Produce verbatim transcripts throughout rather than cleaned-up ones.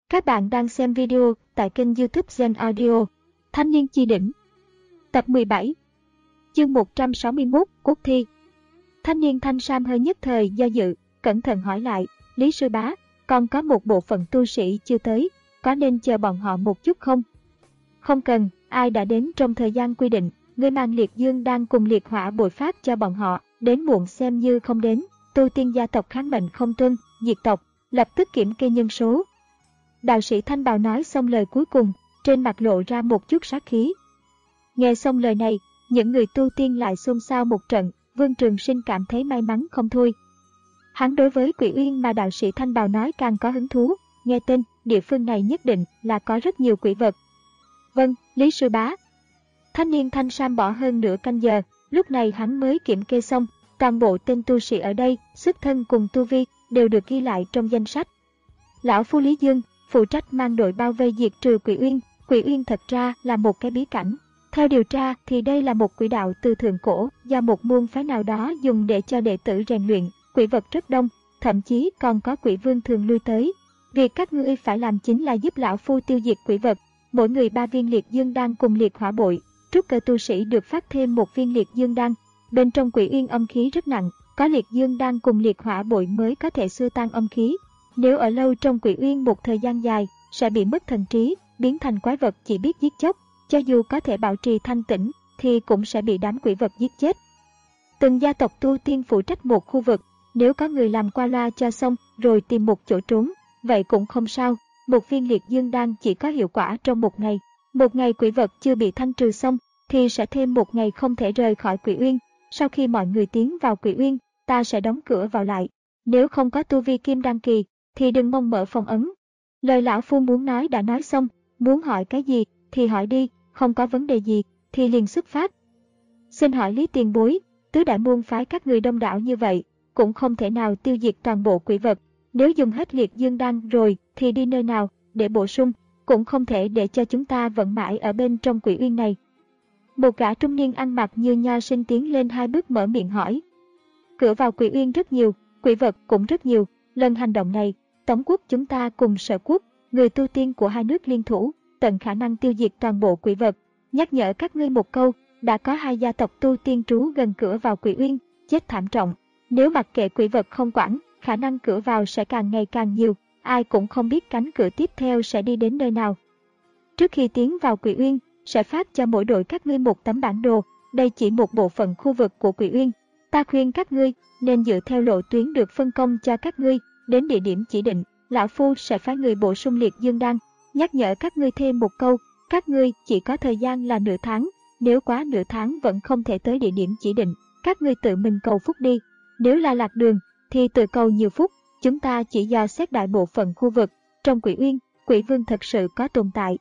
Các bạn đang xem video tại kênh YouTube Zen Audio. Thanh niên chi đỉnh. Tập mười bảy. Chương một trăm sáu mươi mốt, Cốt thi. Thanh niên Thanh Sam hơi nhất thời do dự, cẩn thận hỏi lại, Lý sư bá, còn có một bộ phận tu sĩ chưa tới, có nên chờ bọn họ một chút không? Không cần, ai đã đến trong thời gian quy định, người mang liệt dương đang cùng liệt hỏa bội phát cho bọn họ, đến muộn xem như không đến. Tu tiên gia tộc kháng mệnh không tuân, diệt tộc, lập tức kiểm kê nhân số. Đạo sĩ Thanh Bào nói xong lời cuối cùng, trên mặt lộ ra một chút sát khí. Nghe xong lời này, những người tu tiên lại xôn xao một trận, Vương Trường Sinh cảm thấy may mắn không thôi. Hắn đối với Quỷ Uyên mà đạo sĩ Thanh Bào nói càng có hứng thú, nghe tên, địa phương này nhất định là có rất nhiều quỷ vật. Vâng, Lý sư bá. Thanh niên Thanh Sam bỏ hơn nửa canh giờ, lúc này hắn mới kiểm kê xong, toàn bộ tên tu sĩ ở đây, xuất thân cùng tu vi, đều được ghi lại trong danh sách. Lão Phu Lý Dương, phụ trách mang đội bao vây diệt trừ Quỷ Uyên. Quỷ Uyên thật ra là một cái bí cảnh. Theo điều tra thì đây là một quỷ đạo từ thượng cổ do một môn phái nào đó dùng để cho đệ tử rèn luyện. Quỷ vật rất đông, thậm chí còn có quỷ vương thường lui tới. Việc các ngươi phải làm chính là giúp lão phu tiêu diệt quỷ vật. Mỗi người ba viên liệt dương đan cùng liệt hỏa bội. Trúc cơ tu sĩ được phát thêm một viên liệt dương đan. Bên trong Quỷ Uyên âm khí rất nặng, có liệt dương đan cùng liệt hỏa bội mới có thể xua tan âm khí. Nếu ở lâu trong Quỷ Uyên một thời gian dài, sẽ bị mất thần trí, biến thành quái vật chỉ biết giết chóc. Cho dù có thể bảo trì thanh tĩnh, thì cũng sẽ bị đám quỷ vật giết chết. Từng gia tộc tu tiên phụ trách một khu vực, nếu có người làm qua loa cho xong rồi tìm một chỗ trốn, vậy cũng không sao. Một viên liệt dương đan chỉ có hiệu quả trong một ngày. Một ngày quỷ vật chưa bị thanh trừ xong, thì sẽ thêm một ngày không thể rời khỏi Quỷ Uyên. Sau khi mọi người tiến vào Quỷ Uyên, ta sẽ đóng cửa vào lại. Nếu không có tu vi kim đan kỳ, thì đừng mong mở phong ấn. Lời lão phu muốn nói đã nói xong, muốn hỏi cái gì thì hỏi đi, không có vấn đề gì thì liền xuất phát. Xin hỏi Lý tiền bối, tứ đại môn phái các người đông đảo như vậy, cũng không thể nào tiêu diệt toàn bộ quỷ vật. Nếu dùng hết liệt dương đan rồi thì đi nơi nào để bổ sung, cũng không thể để cho chúng ta vẫn mãi ở bên trong Quỷ Uyên này. Một gã trung niên ăn mặc như nho sinh tiến lên hai bước mở miệng hỏi. Cửa vào Quỷ Uyên rất nhiều, quỷ vật cũng rất nhiều. Lần hành động này, Tống quốc chúng ta cùng Sở quốc, người tu tiên của hai nước liên thủ, tận khả năng tiêu diệt toàn bộ quỷ vật. Nhắc nhở các ngươi một câu, đã có hai gia tộc tu tiên trú gần cửa vào Quỷ Uyên, chết thảm trọng. Nếu mặc kệ quỷ vật không quản, khả năng cửa vào sẽ càng ngày càng nhiều, ai cũng không biết cánh cửa tiếp theo sẽ đi đến nơi nào. Trước khi tiến vào Quỷ Uyên, sẽ phát cho mỗi đội các ngươi một tấm bản đồ, đây chỉ một bộ phận khu vực của Quỷ Uyên. Ta khuyên các ngươi nên dựa theo lộ tuyến được phân công cho các ngươi, đến địa điểm chỉ định, lão phu sẽ phái người bổ sung liệt dương đan. Nhắc nhở các ngươi thêm một câu, các ngươi chỉ có thời gian là nửa tháng, nếu quá nửa tháng vẫn không thể tới địa điểm chỉ định, các ngươi tự mình cầu phúc đi. Nếu là lạc đường, thì tự cầu nhiều phúc, chúng ta chỉ dò xét đại bộ phận khu vực. Trong Quỷ Uyên, quỷ vương thật sự có tồn tại.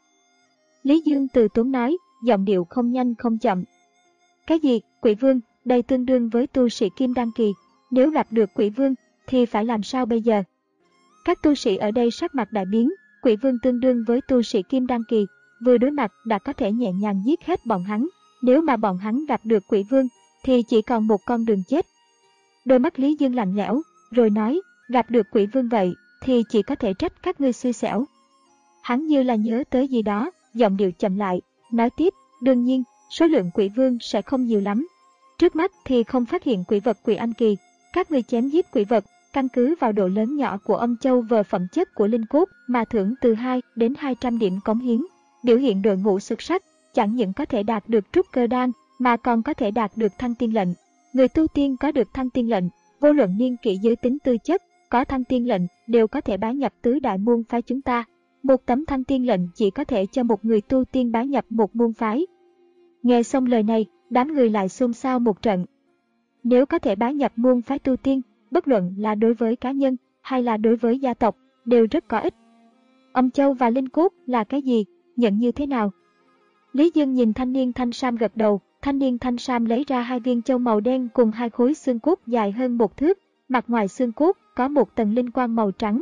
Lý Dương từ tốn nói, giọng điệu không nhanh không chậm. Cái gì, quỷ vương, đây tương đương với tu sĩ kim đan kỳ, nếu gặp được quỷ vương, thì phải làm sao bây giờ? Các tu sĩ ở đây sắc mặt đại biến, quỷ vương tương đương với tu sĩ kim đan kỳ, vừa đối mặt đã có thể nhẹ nhàng giết hết bọn hắn. Nếu mà bọn hắn gặp được quỷ vương, thì chỉ còn một con đường chết. Đôi mắt Lý Dương lạnh lẽo, rồi nói, gặp được quỷ vương vậy, thì chỉ có thể trách các ngươi xui xẻo. Hắn như là nhớ tới gì đó, giọng điệu chậm lại, nói tiếp, đương nhiên, số lượng quỷ vương sẽ không nhiều lắm. Trước mắt thì không phát hiện quỷ vật quỷ anh kỳ, các ngươi chém giết quỷ vật, căn cứ vào độ lớn nhỏ của âm châu và phẩm chất của linh cốt mà thưởng từ hai đến hai trăm điểm cống hiến. Biểu hiện đội ngũ xuất sắc, chẳng những có thể đạt được trúc cơ đan, mà còn có thể đạt được thăng tiên lệnh. Người tu tiên có được thăng tiên lệnh, vô luận niên kỷ giới tính tư chất, có thăng tiên lệnh đều có thể bái nhập tứ đại môn phái chúng ta. Một tấm thăng tiên lệnh chỉ có thể cho một người tu tiên bái nhập một môn phái. Nghe xong lời này, đám người lại xôn xao một trận. Nếu có thể bái nhập môn phái tu tiên, bất luận là đối với cá nhân hay là đối với gia tộc, đều rất có ích. Âm châu và linh cốt là cái gì, nhận như thế nào? Lý Dương nhìn thanh niên Thanh Sam gật đầu, thanh niên Thanh Sam lấy ra hai viên châu màu đen cùng hai khối xương cốt dài hơn một thước, mặt ngoài xương cốt có một tầng linh quang màu trắng.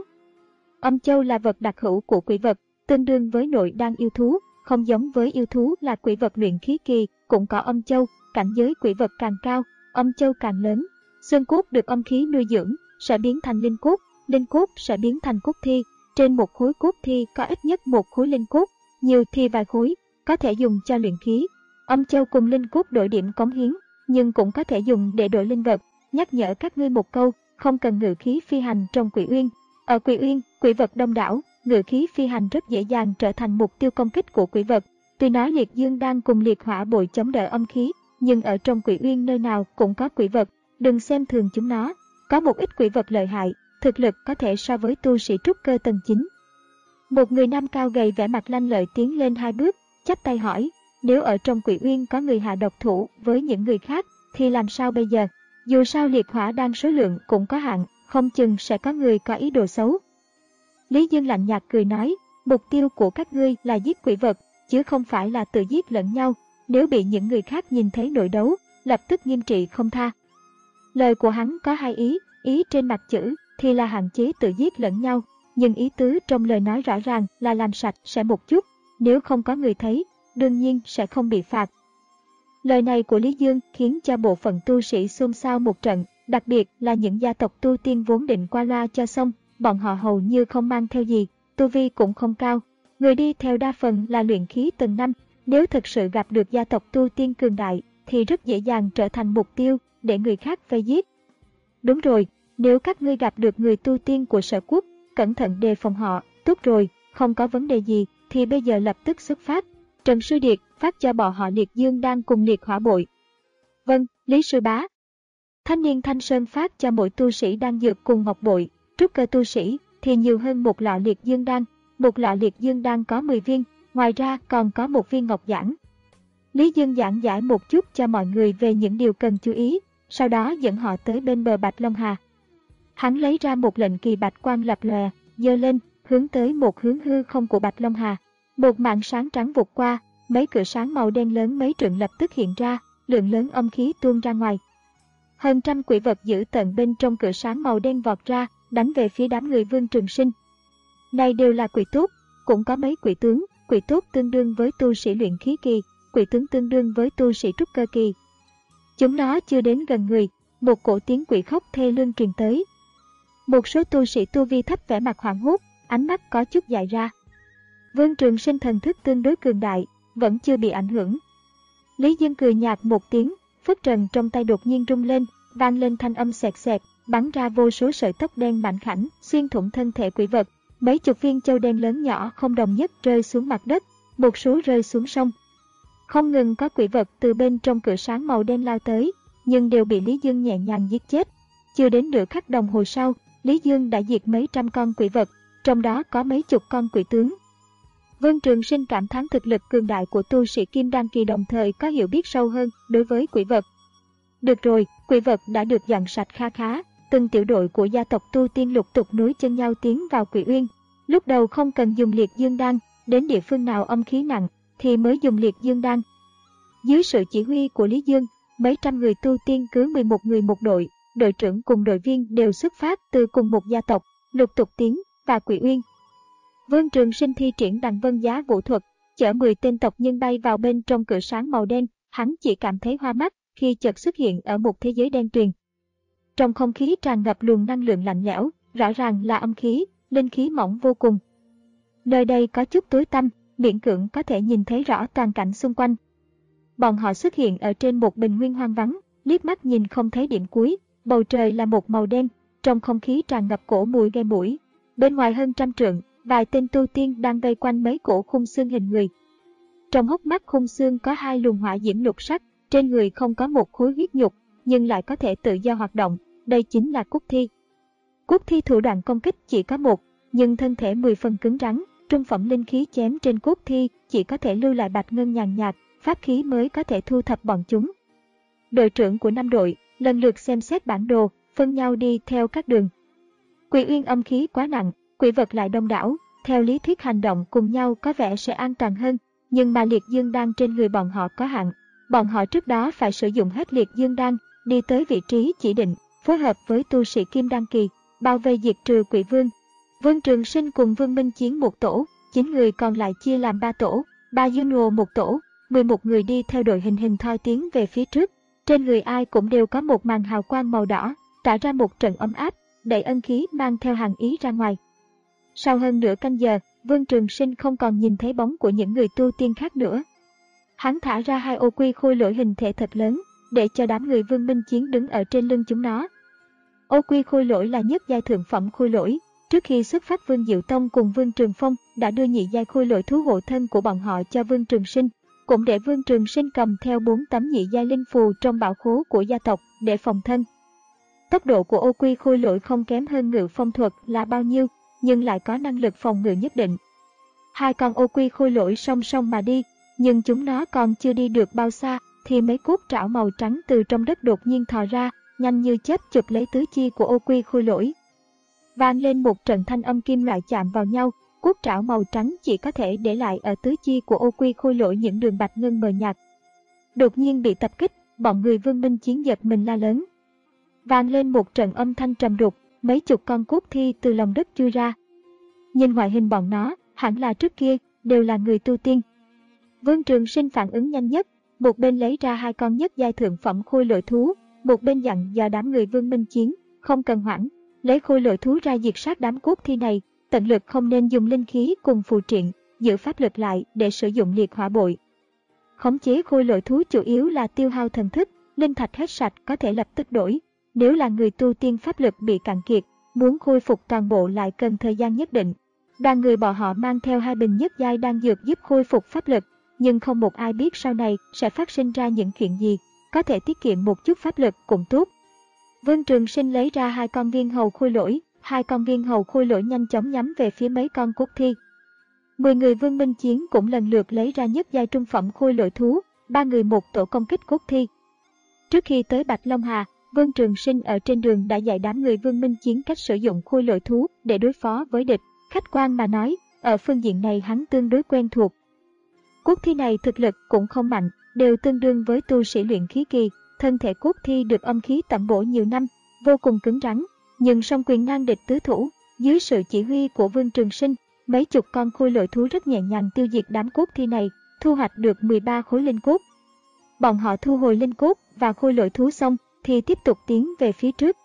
Âm châu là vật đặc hữu của quỷ vật, tương đương với nội đan yêu thú, không giống với yêu thú là quỷ vật luyện khí kỳ, cũng có âm châu, cảnh giới quỷ vật càng cao, âm châu càng lớn. Xương cốt được âm khí nuôi dưỡng, sẽ biến thành linh cốt, linh cốt sẽ biến thành cốt thi, Trên một khối cốt thi có ít nhất một khối linh cốt, nhiều thì vài khối, có thể dùng cho luyện khí. Âm châu cùng linh cốt đổi điểm cống hiến, nhưng cũng có thể dùng để đổi linh vật. Nhắc nhở các ngươi một câu, không cần ngự khí phi hành trong Quỷ Uyên. Ở Quỷ Uyên, quỷ vật đông đảo, ngự khí phi hành rất dễ dàng trở thành mục tiêu công kích của quỷ vật. Tuy nói liệt dương đan cùng liệt hỏa bội chống đỡ âm khí, nhưng ở trong Quỷ Uyên nơi nào cũng có quỷ vật, đừng xem thường chúng nó. Có một ít quỷ vật lợi hại, thực lực có thể so với tu sĩ trúc cơ tầng chín. Một người nam cao gầy vẻ mặt lanh lợi tiến lên hai bước, chắp tay hỏi, nếu ở trong Quỷ Uyên có người hạ độc thủ với những người khác, thì làm sao bây giờ? Dù sao liệt hỏa đan số lượng cũng có hạn, không chừng sẽ có người có ý đồ xấu. Lý Dương lạnh nhạt cười nói, mục tiêu của các ngươi là giết quỷ vật, chứ không phải là tự giết lẫn nhau. Nếu bị những người khác nhìn thấy nội đấu, lập tức nghiêm trị không tha. Lời của hắn có hai ý, ý trên mặt chữ thì là hạn chế tự giết lẫn nhau, nhưng ý tứ trong lời nói rõ ràng là làm sạch sẽ một chút, nếu không có người thấy, đương nhiên sẽ không bị phạt. Lời này của Lý Dương khiến cho bộ phận tu sĩ xôn xao một trận, đặc biệt là những gia tộc tu tiên vốn định qua loa cho xong, bọn họ hầu như không mang theo gì, tu vi cũng không cao. Người đi theo đa phần là luyện khí tầng năm, nếu thực sự gặp được gia tộc tu tiên cường đại thì rất dễ dàng trở thành mục tiêu để người khác vây giết. Đúng rồi, nếu các ngươi gặp được người tu tiên của sở quốc, cẩn thận đề phòng họ, tốt rồi, không có vấn đề gì thì bây giờ lập tức xuất phát. Trần Sư Điệt phát cho bọn họ liệt dương đan cùng liệt hỏa bội. Vâng, Lý Sư Bá. Thanh niên Thanh Sơn phát cho mỗi tu sĩ đan dược cùng ngọc bội, trúc cơ tu sĩ thì nhiều hơn một lọ liệt dương đan, một lọ liệt dương đan có mười viên, ngoài ra còn có một viên ngọc giản. Lý Dương giảng giải một chút cho mọi người về những điều cần chú ý, sau đó dẫn họ tới bên bờ Bạch Long Hà. Hắn lấy ra một lệnh kỳ bạch quang lập lòe, giơ lên, hướng tới một hướng hư không của Bạch Long Hà. Một màn sáng trắng vụt qua, mấy cửa sáng màu đen lớn mấy trượng lập tức hiện ra, lượng lớn âm khí tuôn ra ngoài. Hơn trăm quỷ vật dữ tợn bên trong cửa sáng màu đen vọt ra, đánh về phía đám người Vương Trường Sinh. Này đều là quỷ tốt, cũng có mấy quỷ tướng, quỷ tốt tương đương với tu sĩ luyện khí kỳ, quỷ tướng tương đương với tu sĩ trúc cơ kỳ. Chúng nó chưa đến gần người, một cổ tiếng quỷ khóc thê lương truyền tới. Một số tu sĩ tu vi thấp vẻ mặt hoảng hốt, ánh mắt có chút dại ra. Vương Trường Sinh thần thức tương đối cường đại, vẫn chưa bị ảnh hưởng. Lý Dương cười nhạt một tiếng, phất trần trong tay đột nhiên rung lên, vang lên thanh âm xẹt xẹt, bắn ra vô số sợi tóc đen mảnh khảnh, xuyên thủng thân thể quỷ vật. Mấy chục viên châu đen lớn nhỏ không đồng nhất rơi xuống mặt đất, một số rơi xuống sông. Không ngừng có quỷ vật từ bên trong cửa sáng màu đen lao tới, nhưng đều bị Lý Dương nhẹ nhàng giết chết. Chưa đến nửa khắc đồng hồ sau, Lý Dương đã diệt mấy trăm con quỷ vật, trong đó có mấy chục con quỷ tướng. Vương Trường Sinh cảm thán thực lực cường đại của tu sĩ Kim Đan kỳ, đồng thời có hiểu biết sâu hơn đối với quỷ vật. Được rồi, quỷ vật đã được dọn sạch kha khá, từng tiểu đội của gia tộc tu tiên lục tục nối chân nhau tiến vào Quỷ Uyên. Lúc đầu không cần dùng liệt dương đan, đến địa phương nào âm khí nặng thì mới dùng liệt dương đan. Dưới sự chỉ huy của Lý Dương, mấy trăm người tu tiên cứ mười một người một đội, đội trưởng cùng đội viên đều xuất phát từ cùng một gia tộc, lục tục tiến vào Quỷ Uyên. Vương Trường Sinh thi triển Đằng Vân Giá vũ thuật, chở mười tên tộc nhân bay vào bên trong cửa sáng màu đen, hắn chỉ cảm thấy hoa mắt khi chợt xuất hiện ở một thế giới đen tuyền. Trong không khí tràn ngập luồng năng lượng lạnh lẽo, rõ ràng là âm khí, linh khí mỏng vô cùng. Nơi đây có chút tối tăm, miễn cưỡng có thể nhìn thấy rõ toàn cảnh xung quanh. Bọn họ xuất hiện ở trên một bình nguyên hoang vắng, liếc mắt nhìn không thấy điểm cuối, bầu trời là một màu đen, trong không khí tràn ngập cổ mùi gây mũi. Bên ngoài hơn trăm trượng, vài tên tu tiên đang vây quanh mấy cổ khung xương hình người. Trong hốc mắt khung xương có hai luồng hỏa diễm lục sắc, trên người không có một khối huyết nhục, nhưng lại có thể tự do hoạt động, đây chính là Cốt Thi. Cốt Thi thủ đoạn công kích chỉ có một, nhưng thân thể mười phần cứng rắn, trung phẩm linh khí chém trên Cốt Thi chỉ có thể lưu lại bạch ngân nhàn nhạt, pháp khí mới có thể thu thập bọn chúng. Đội trưởng của năm đội lần lượt xem xét bản đồ, phân nhau đi theo các đường. Quỷ Uyên âm khí quá nặng, quỷ vật lại đông đảo, theo lý thuyết hành động cùng nhau có vẻ sẽ an toàn hơn, nhưng mà liệt dương đan trên người bọn họ có hạn. Bọn họ trước đó phải sử dụng hết liệt dương đan, đi tới vị trí chỉ định, phối hợp với tu sĩ Kim Đan kỳ, bao vây diệt trừ quỷ vương. Vương Trường Sinh cùng Vương Minh chiến một tổ, chín người còn lại chia làm ba tổ, ba Juno một tổ, mười một người đi theo đội hình hình thoi tiến về phía trước. Trên người ai cũng đều có một màn hào quang màu đỏ, tạo ra một trận ấm áp, đẩy ân khí mang theo hàn ý ra ngoài. Sau hơn nửa canh giờ, Vương Trường Sinh không còn nhìn thấy bóng của những người tu tiên khác nữa. Hắn thả ra hai ô quy khôi lỗi hình thể thật lớn, để cho đám người Vương Minh Chiến đứng ở trên lưng chúng nó. Ô quy khôi lỗi là nhất giai thượng phẩm khôi lỗi. Trước khi xuất phát, Vương Diệu Tông cùng Vương Trường Phong đã đưa nhị giai khôi lỗi thú hộ thân của bọn họ cho Vương Trường Sinh, cũng để Vương Trường Sinh cầm theo bốn tấm nhị giai linh phù trong bảo khố của gia tộc để phòng thân. Tốc độ của ô quy khôi lỗi không kém hơn Ngự Phong thuật là bao nhiêu, nhưng lại có năng lực phòng ngự nhất định. Hai con ô quy khôi lỗi song song mà đi, nhưng chúng nó còn chưa đi được bao xa thì mấy cốt trảo màu trắng từ trong đất đột nhiên thò ra, nhanh như chớp chụp lấy tứ chi của ô quy khôi lỗi. Vang lên một trận thanh âm kim loại chạm vào nhau, cốt trảo màu trắng chỉ có thể để lại ở tứ chi của ô quy khôi lỗi những đường bạch ngân mờ nhạt. Đột nhiên bị tập kích, bọn người Vương Minh Chiến giật mình la lớn. Vang lên một trận âm thanh trầm đục, mấy chục con cốt thi từ lòng đất chui ra. Nhìn ngoại hình bọn nó, hẳn là trước kia đều là người tu tiên. Vương Trường Sinh phản ứng nhanh nhất, một bên lấy ra hai con nhất giai thượng phẩm khôi lỗi thú, một bên dặn dò đám người Vương Minh Chiến, không cần hoảng, lấy khôi lỗi thú ra diệt sát đám cốt thi này, tận lực không nên dùng linh khí cùng phù triện, giữ pháp lực lại để sử dụng liệt hỏa bội. Khống chế khôi lỗi thú chủ yếu là tiêu hao thần thức, linh thạch hết sạch có thể lập tức đổi. Nếu là người tu tiên pháp lực bị cạn kiệt, muốn khôi phục toàn bộ lại cần thời gian nhất định. Đoàn người bọn họ mang theo hai bình nhất giai đan dược giúp khôi phục pháp lực, nhưng không một ai biết sau này sẽ phát sinh ra những chuyện gì, có thể tiết kiệm một chút pháp lực cũng tốt. Vương Trường Sinh lấy ra hai con viên hầu khôi lỗi, hai con viên hầu khôi lỗi nhanh chóng nhắm về phía mấy con cốt thi. Mười người Vương Minh Chiến cũng lần lượt lấy ra nhất giai trung phẩm khôi lỗi thú, ba người một tổ công kích cốt thi. Trước khi tới Bạch Long Hà, Vương Trường Sinh ở trên đường đã dạy đám người Vương Minh Chiến cách sử dụng khôi lỗi thú để đối phó với địch. Khách quan mà nói, ở phương diện này hắn tương đối quen thuộc. Cốt thi này thực lực cũng không mạnh, đều tương đương với tu sĩ luyện khí kỳ. Thân thể cốt thi được âm khí tẩm bổ nhiều năm, vô cùng cứng rắn, nhưng song quyền nan địch tứ thủ. Dưới sự chỉ huy của Vương Trường Sinh, mấy chục con khôi lỗi thú rất nhẹ nhàng tiêu diệt đám cốt thi này, thu hoạch được mười ba khối linh cốt. Bọn họ thu hồi linh cốt và khôi lỗi thú xong thì tiếp tục tiến về phía trước.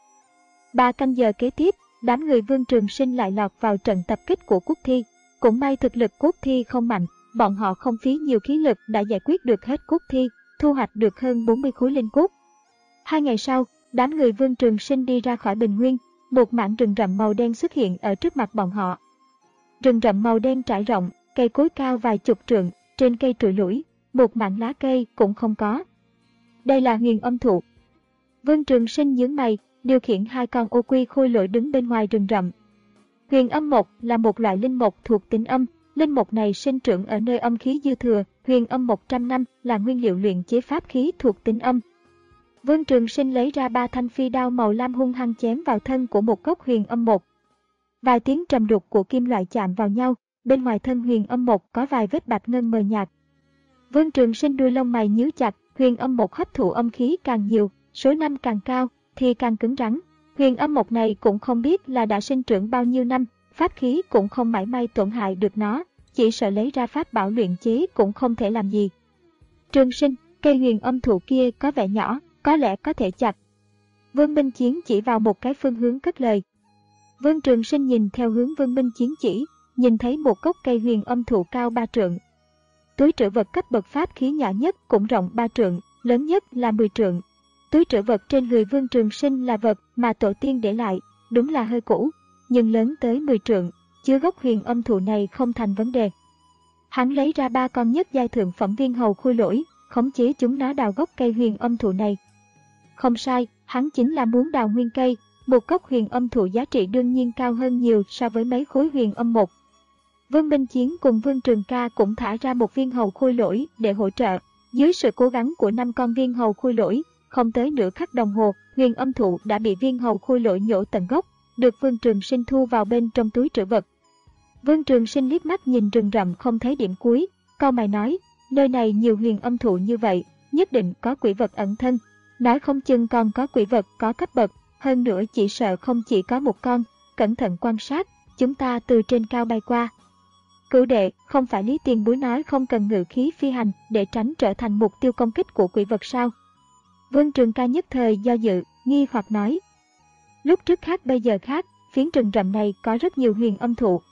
Ba canh giờ kế tiếp, đám người Vương Trường Sinh lại lọt vào trận tập kích của cốt thi. Cũng may thực lực cốt thi không mạnh, bọn họ không phí nhiều khí lực đã giải quyết được hết cốt thi, thu hoạch được hơn bốn mươi khối linh cốt. Hai ngày sau, đám người Vương Trường Sinh đi ra khỏi bình nguyên, một mảng rừng rậm màu đen xuất hiện ở trước mặt bọn họ. Rừng rậm màu đen trải rộng, cây cối cao vài chục trượng, trên cây trụi lủi, một mảng lá cây cũng không có. Đây là huyền âm thụ. Vương Trường Sinh nhướng mày, điều khiển hai con ô quy khôi lỗi đứng bên ngoài rừng rậm. Huyền âm mộc là một loại linh mộc thuộc tính âm. Linh mộc này sinh trưởng ở nơi âm khí dư thừa, huyền âm một trăm năm là nguyên liệu luyện chế pháp khí thuộc tính âm. Vương Trường Sinh lấy ra ba thanh phi đao màu lam hung hăng chém vào thân của một gốc huyền âm một. Vài tiếng trầm đục của kim loại chạm vào nhau, bên ngoài thân huyền âm một có vài vết bạch ngân mờ nhạt. Vương Trường Sinh đuôi lông mày nhíu chặt, huyền âm một hấp thụ âm khí càng nhiều, số năm càng cao thì càng cứng rắn. Huyền âm một này cũng không biết là đã sinh trưởng bao nhiêu năm, pháp khí cũng không mảy may tổn hại được nó, chỉ sợ lấy ra pháp bảo luyện chế cũng không thể làm gì. Trường Sinh, cây huyền âm thụ kia có vẻ nhỏ, có lẽ có thể chặt. Vương Minh Chiến chỉ vào một cái phương hướng cất lời. Vương Trường Sinh nhìn theo hướng Vương Minh Chiến chỉ, nhìn thấy một gốc cây huyền âm thụ cao ba trượng. Túi trữ vật cấp bậc pháp khí nhỏ nhất cũng rộng ba trượng, lớn nhất là mười trượng. Túi trữ vật trên người Vương Trường Sinh là vật mà tổ tiên để lại, đúng là hơi cũ, nhưng lớn tới mười trượng, chứa gốc huyền âm thụ này không thành vấn đề. Hắn lấy ra ba con nhất giai thượng phẩm viên hầu khôi lỗi, khống chế chúng nó đào gốc cây huyền âm thụ này. Không sai, hắn chính là muốn đào nguyên cây, một gốc huyền âm thụ giá trị đương nhiên cao hơn nhiều so với mấy khối huyền âm một. Vương Minh Chiến cùng Vương Trường Ca cũng thả ra một viên hầu khôi lỗi để hỗ trợ. Dưới sự cố gắng của năm con viên hầu khôi lỗi, không tới nửa khắc đồng hồ, huyền âm thụ đã bị viên hầu khôi lỗi nhổ tận gốc, được Vương Trường Sinh thu vào bên trong túi trữ vật. Vương Trường Sinh liếc mắt nhìn rừng rậm không thấy điểm cuối, cau mày nói, nơi này nhiều huyền âm thụ như vậy, nhất định có quỷ vật ẩn thân, nói không chừng còn có quỷ vật có cấp bậc, hơn nữa chỉ sợ không chỉ có một con, cẩn thận quan sát, chúng ta từ trên cao bay qua. Cửu đệ, không phải Lý Tiền Bối nói không cần ngự khí phi hành để tránh trở thành mục tiêu công kích của quỷ vật sao? Vương Trường Ca nhất thời do dự, nghi hoặc nói. Lúc trước khác bây giờ khác, phiến rừng rậm này có rất nhiều huyền âm thụ,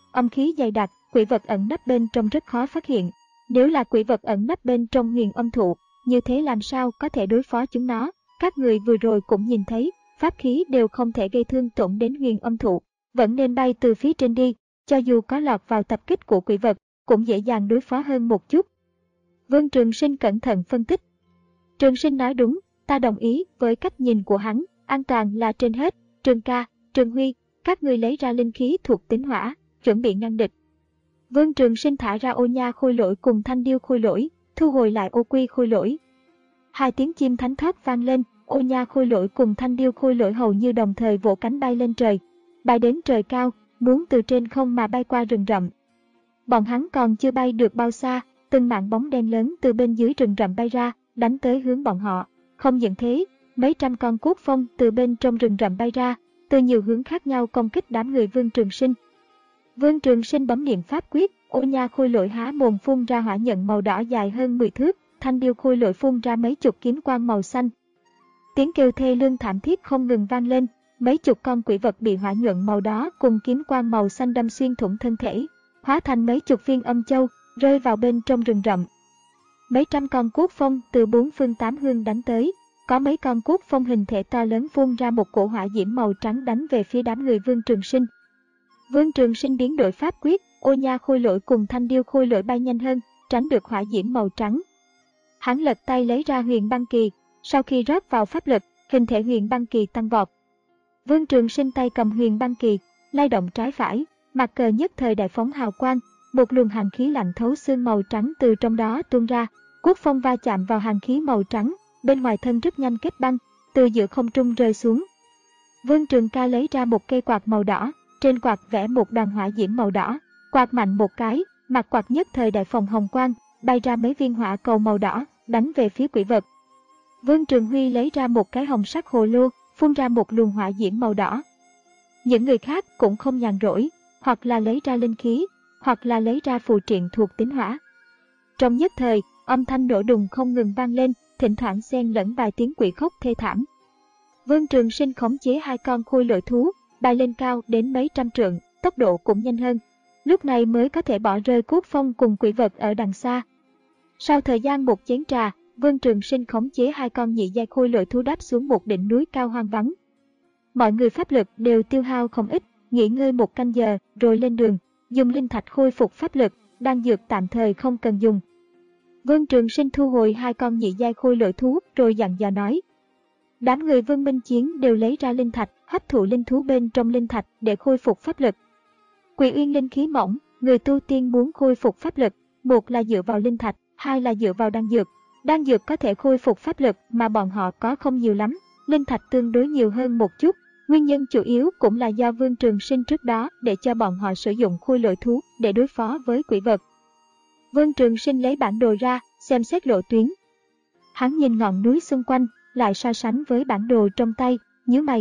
âm khí dày đặc, quỷ vật ẩn nấp bên trong rất khó phát hiện. Nếu là quỷ vật ẩn nấp bên trong huyền âm thụ, như thế làm sao có thể đối phó chúng nó? Các người vừa rồi cũng nhìn thấy, pháp khí đều không thể gây thương tổn đến huyền âm thụ, vẫn nên bay từ phía trên đi, cho dù có lọt vào tập kích của quỷ vật, cũng dễ dàng đối phó hơn một chút. Vương Trường Sinh cẩn thận phân tích. Trường Sinh nói đúng, ta đồng ý với cách nhìn của hắn, an toàn là trên hết. Trường ca, Trường Huy, các người lấy ra linh khí thuộc tính hỏa, chuẩn bị ngăn địch. Vương Trường Sinh thả ra ô nha khôi lỗi cùng thanh điêu khôi lỗi, thu hồi lại ô quy khôi lỗi. Hai tiếng chim thánh thót vang lên, ô nha khôi lỗi cùng thanh điêu khôi lỗi hầu như đồng thời vỗ cánh bay lên trời, bay đến trời cao, muốn từ trên không mà bay qua rừng rậm. Bọn hắn còn chưa bay được bao xa, từng mảng bóng đen lớn từ bên dưới rừng rậm bay ra, đánh tới hướng bọn họ. Không những thế, mấy trăm con cuốc phong từ bên trong rừng rậm bay ra, từ nhiều hướng khác nhau công kích đám người Vương Trường Sinh. Vương Trường Sinh bấm niệm pháp quyết, ô nha khôi lỗi há mồm phun ra hỏa nhận màu đỏ dài hơn mười thước, thanh điêu khôi lỗi phun ra mấy chục kiếm quang màu xanh. Tiếng kêu thê lương thảm thiết không ngừng vang lên, mấy chục con quỷ vật bị hỏa nhuận màu đỏ cùng kiếm quang màu xanh đâm xuyên thủng thân thể, hóa thành mấy chục viên âm châu, rơi vào bên trong rừng rậm. Mấy trăm con cuốc phong từ bốn phương tám hướng đánh tới, có mấy con cuốc phong hình thể to lớn phun ra một cổ hỏa diễm màu trắng đánh về phía đám người Vương Trường Sinh. Vương Trường Sinh biến đổi pháp quyết, ô nha khôi lỗi cùng thanh điêu khôi lỗi bay nhanh hơn, tránh được hỏa diễm màu trắng. Hắn lật tay lấy ra huyền băng kỳ, sau khi rót vào pháp lực, hình thể huyền băng kỳ tăng vọt. Vương Trường Sinh tay cầm huyền băng kỳ, lay động trái phải, mặt cờ nhất thời đại phóng hào quang, một luồng hàn khí lạnh thấu xương màu trắng từ trong đó tuôn ra, cuốc phong va chạm vào hàn khí màu trắng, bên ngoài thân rất nhanh kết băng, từ giữa không trung rơi xuống. Vương Trường ca lấy ra một cây quạt màu đỏ, trên quạt vẽ một đoàn hỏa diễm màu đỏ, quạt mạnh một cái, mặt quạt nhất thời đại phóng hồng quang, bay ra mấy viên hỏa cầu màu đỏ, đánh về phía quỷ vật. Vương Trường Huy lấy ra một cái hồng sắc hồ lô, phun ra một luồng hỏa diễm màu đỏ. Những người khác cũng không nhàn rỗi, hoặc là lấy ra linh khí, hoặc là lấy ra phù triện thuộc tính hỏa. Trong nhất thời, âm thanh nổ đùng không ngừng vang lên, thỉnh thoảng xen lẫn vài tiếng quỷ khóc thê thảm. Vương Trường Sinh khống chế hai con khôi lỗi thú, bay lên cao đến mấy trăm trượng, tốc độ cũng nhanh hơn. Lúc này mới có thể bỏ rơi cuốc phong cùng quỷ vật ở đằng xa. Sau thời gian một chén trà, Vương Trường Sinh khống chế hai con nhị giai khôi lỗi thú đáp xuống một đỉnh núi cao hoang vắng. Mọi người pháp lực đều tiêu hao không ít, nghỉ ngơi một canh giờ rồi lên đường, dùng linh thạch khôi phục pháp lực, đan dược tạm thời không cần dùng. Vương Trường Sinh thu hồi hai con nhị giai khôi lỗi thú rồi dặn dò nói. Đám người Vương Minh Chiến đều lấy ra linh thạch, hấp thụ linh thú bên trong linh thạch để khôi phục pháp lực. Quỷ uyên linh khí mỏng, người tu tiên muốn khôi phục pháp lực, một là dựa vào linh thạch, hai là dựa vào đan dược. Đan dược có thể khôi phục pháp lực mà bọn họ có không nhiều lắm, linh thạch tương đối nhiều hơn một chút. Nguyên nhân chủ yếu cũng là do Vương Trường Sinh trước đó để cho bọn họ sử dụng khôi lỗi thú để đối phó với quỷ vật. Vương Trường Sinh lấy bản đồ ra, xem xét lộ tuyến. Hắn nhìn ngọn núi xung quanh, lại so sánh với bản đồ trong tay, nhíu mày.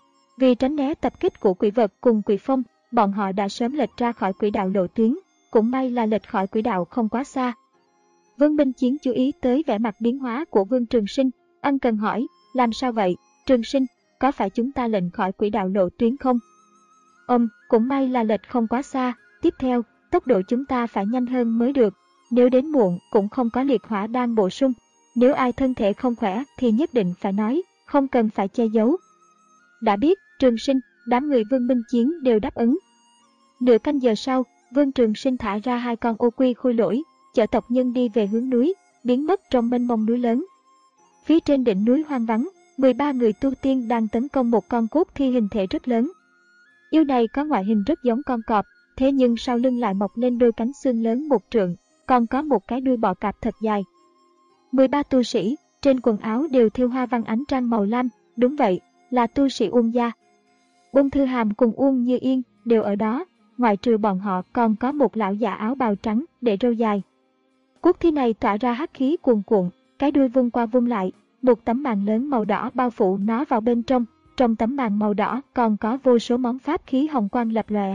Vì tránh né tập kích của quỷ vật cùng quỷ phong, bọn họ đã sớm lệch ra khỏi quỹ đạo lộ tuyến, cũng may là lệch khỏi quỹ đạo không quá xa. Vương Minh Chiến chú ý tới vẻ mặt biến hóa của Vương Trường Sinh, ân cần hỏi, làm sao vậy, Trường Sinh, có phải chúng ta lệch khỏi quỹ đạo lộ tuyến không? Ừm, cũng may là lệch không quá xa, tiếp theo, tốc độ chúng ta phải nhanh hơn mới được, nếu đến muộn cũng không có liệt hỏa đan bổ sung, nếu ai thân thể không khỏe thì nhất định phải nói, không cần phải che giấu. Đã biết, Trường Sinh, đám người Vương Minh Chiến đều đáp ứng. Nửa canh giờ sau, Vương Trường Sinh thả ra hai con ô quy khôi lỗi, chở tộc nhân đi về hướng núi, biến mất trong mênh mông núi lớn. Phía trên đỉnh núi hoang vắng, mười ba người tu tiên đang tấn công một con cốt thi hình thể rất lớn. Yêu này có ngoại hình rất giống con cọp, thế nhưng sau lưng lại mọc lên đôi cánh xương lớn một trượng, còn có một cái đuôi bò cạp thật dài. mười ba tu sĩ, trên quần áo đều thêu hoa văn ánh trăng màu lam, đúng vậy, là tu sĩ Uông gia. Uông Thư Hàm cùng Uông Như Yên đều ở đó, ngoại trừ bọn họ còn có một lão già áo bào trắng để râu dài. Quốc thi này tỏa ra hắc khí cuồn cuộn, cái đuôi vung qua vung lại, một tấm màn lớn màu đỏ bao phủ nó vào bên trong, trong tấm màn màu đỏ còn có vô số món pháp khí hồng quang lập lòe.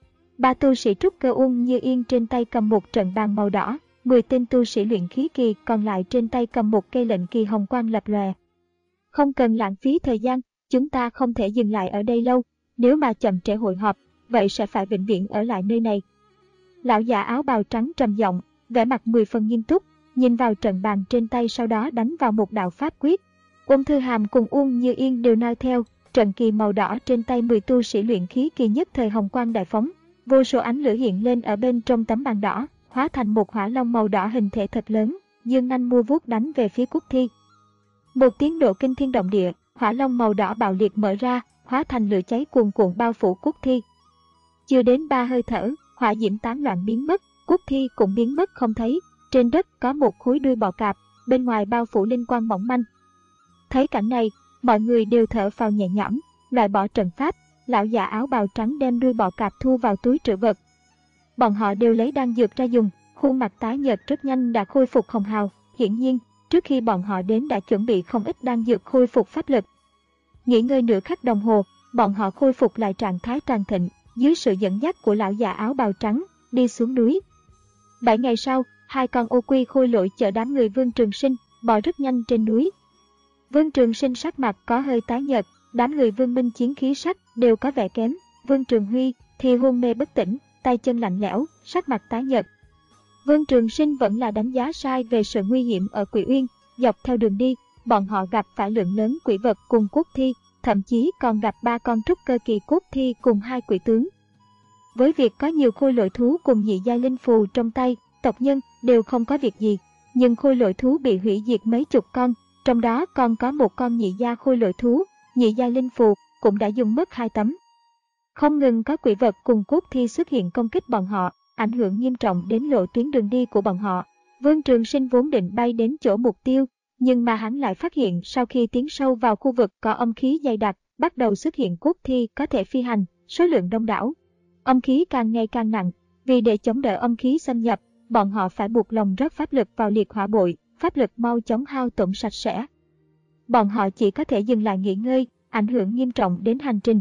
Ba tu sĩ trúc cơ Uông Như Yên trên tay cầm một trận bàn màu đỏ, mười tên tu sĩ luyện khí kỳ còn lại trên tay cầm một cây lệnh kỳ hồng quang lập lòe. Không cần lãng phí thời gian, chúng ta không thể dừng lại ở đây lâu, nếu mà chậm trễ hội họp, vậy sẽ phải vĩnh viễn ở lại nơi này. Lão già áo bào trắng trầm giọng, vẻ mặt mười phần nghiêm túc, nhìn vào trận bàn trên tay, sau đó đánh vào một đạo pháp quyết. Uông Thư Hàm cùng Uông Như Yên đều noi theo, trận kỳ màu đỏ trên tay mười tu sĩ luyện khí kỳ nhất thời hồng quang đại phóng, vô số ánh lửa hiện lên ở bên trong tấm bàn đỏ, hóa thành một hỏa long màu đỏ hình thể thật lớn, dương nanh mua vuốt đánh về phía Cút Thi. Một tiếng nổ kinh thiên động địa, hỏa long màu đỏ bạo liệt mở ra, hóa thành lửa cháy cuồn cuộn bao phủ Cút Thi. Chưa đến ba hơi thở, hỏa diễm tán loạn biến mất, Cút Thi cũng biến mất không thấy. Trên đất có một khối đuôi bò cạp, bên ngoài bao phủ linh quang mỏng manh. Thấy cảnh này, mọi người đều thở phào nhẹ nhõm, loại bỏ trận pháp. Lão già áo bào trắng đem đuôi bò cạp thu vào túi trữ vật. Bọn họ đều lấy đan dược ra dùng, khuôn mặt tái nhợt rất nhanh đã khôi phục hồng hào. Hiển nhiên, trước khi bọn họ đến đã chuẩn bị không ít đan dược khôi phục pháp lực. Nghỉ ngơi nửa khắc đồng hồ, bọn họ khôi phục lại trạng thái tràn thịnh, dưới sự dẫn dắt của lão già áo bào trắng, đi xuống núi. Bảy ngày sau, hai con ô quy khôi lỗi chở đám người Vương Trường Sinh bò rất nhanh trên núi. Vương Trường Sinh sắc mặt có hơi tái nhợt, đám người Vương Minh Chiến khí sắc đều có vẻ kém. Vương Trường Huy thì hôn mê bất tỉnh, tay chân lạnh lẽo, sắc mặt tái nhợt. Vương Trường Sinh vẫn là đánh giá sai về sự nguy hiểm ở Quỷ Uyên. Dọc theo đường đi, bọn họ gặp phải lượng lớn quỷ vật cùng cốt thi, thậm chí còn gặp ba con trúc cơ kỳ cốt thi cùng hai quỷ tướng. Với việc có nhiều khôi lỗi thú cùng nhị giai linh phù trong tay, tộc nhân đều không có việc gì, nhưng khôi lỗi thú bị hủy diệt mấy chục con, trong đó còn có một con nhị gia khôi lỗi thú, nhị gia linh phù cũng đã dùng mất hai tấm. Không ngừng có quỷ vật cùng cốt thi xuất hiện công kích bọn họ, ảnh hưởng nghiêm trọng đến lộ tuyến đường đi của bọn họ. Vương Trường Sinh vốn định bay đến chỗ mục tiêu, nhưng mà hắn lại phát hiện sau khi tiến sâu vào khu vực có âm khí dày đặc, bắt đầu xuất hiện cốt thi có thể phi hành, số lượng đông đảo. Âm khí càng ngày càng nặng, vì để chống đỡ âm khí xâm nhập, bọn họ phải buộc lòng rót pháp lực vào liệt hỏa bội, pháp lực mau chóng hao tổn sạch sẽ. Bọn họ chỉ có thể dừng lại nghỉ ngơi, ảnh hưởng nghiêm trọng đến hành trình.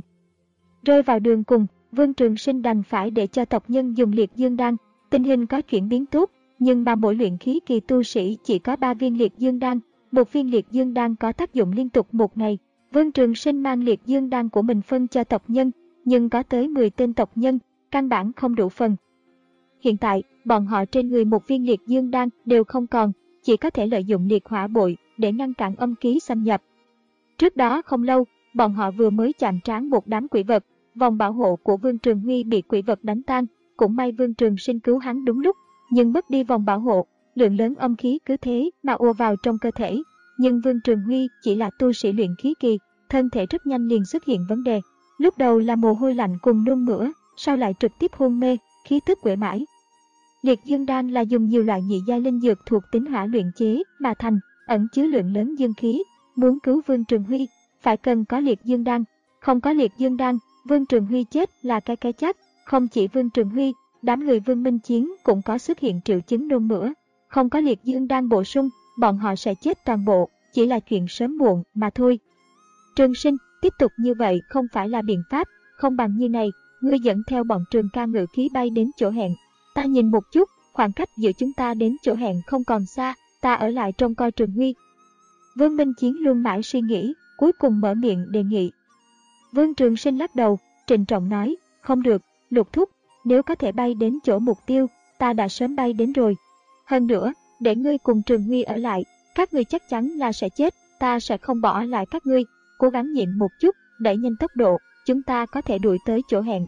Rơi vào đường cùng, Vương Trường Sinh đành phải để cho tộc nhân dùng liệt dương đan. Tình hình có chuyển biến tốt, nhưng mà mỗi luyện khí kỳ tu sĩ chỉ có ba viên liệt dương đan, một viên liệt dương đan có tác dụng liên tục một ngày. Vương Trường Sinh mang liệt dương đan của mình phân cho tộc nhân, nhưng có tới mười tên tộc nhân, căn bản không đủ phần. Hiện tại, bọn họ trên người một viên liệt dương đan đều không còn, chỉ có thể lợi dụng liệt hỏa bội để ngăn cản âm khí xâm nhập. Trước đó không lâu, bọn họ vừa mới chạm trán một đám quỷ vật, vòng bảo hộ của Vương Trường Huy bị quỷ vật đánh tan, cũng may Vương Trường Sinh cứu hắn đúng lúc, nhưng mất đi vòng bảo hộ, lượng lớn âm khí cứ thế mà ùa vào trong cơ thể. Nhưng Vương Trường Huy chỉ là tu sĩ luyện khí kỳ, thân thể rất nhanh liền xuất hiện vấn đề. Lúc đầu là mồ hôi lạnh cùng nôn mửa, sau lại trực tiếp hôn mê, khí tức uể mãi. Liệt dương đan là dùng nhiều loại nhị giai linh dược thuộc tính hỏa luyện chế mà thành, ẩn chứa lượng lớn dương khí. Muốn cứu Vương Trường Huy, phải cần có liệt dương đan. Không có liệt dương đan, Vương Trường Huy chết là cái cái chắc. Không chỉ Vương Trường Huy, đám người Vương Minh Chiến cũng có xuất hiện triệu chứng nôn mửa. Không có liệt dương đan bổ sung, bọn họ sẽ chết toàn bộ, chỉ là chuyện sớm muộn mà thôi. Trường Sinh, tiếp tục như vậy không phải là biện pháp, không bằng như này, ngươi dẫn theo bọn Trường Ca ngự khí bay đến chỗ hẹn. Ta nhìn một chút, khoảng cách giữa chúng ta đến chỗ hẹn không còn xa, ta ở lại trông coi Trường Huy. Vương Minh Chiến luôn mãi suy nghĩ, cuối cùng mở miệng đề nghị. Vương Trường Sinh lắc đầu, trịnh trọng nói, không được, Lục thúc, nếu có thể bay đến chỗ mục tiêu, ta đã sớm bay đến rồi. Hơn nữa, để ngươi cùng Trường Huy ở lại, các ngươi chắc chắn là sẽ chết, ta sẽ không bỏ lại các ngươi, cố gắng nhịn một chút, đẩy nhanh tốc độ, chúng ta có thể đuổi tới chỗ hẹn.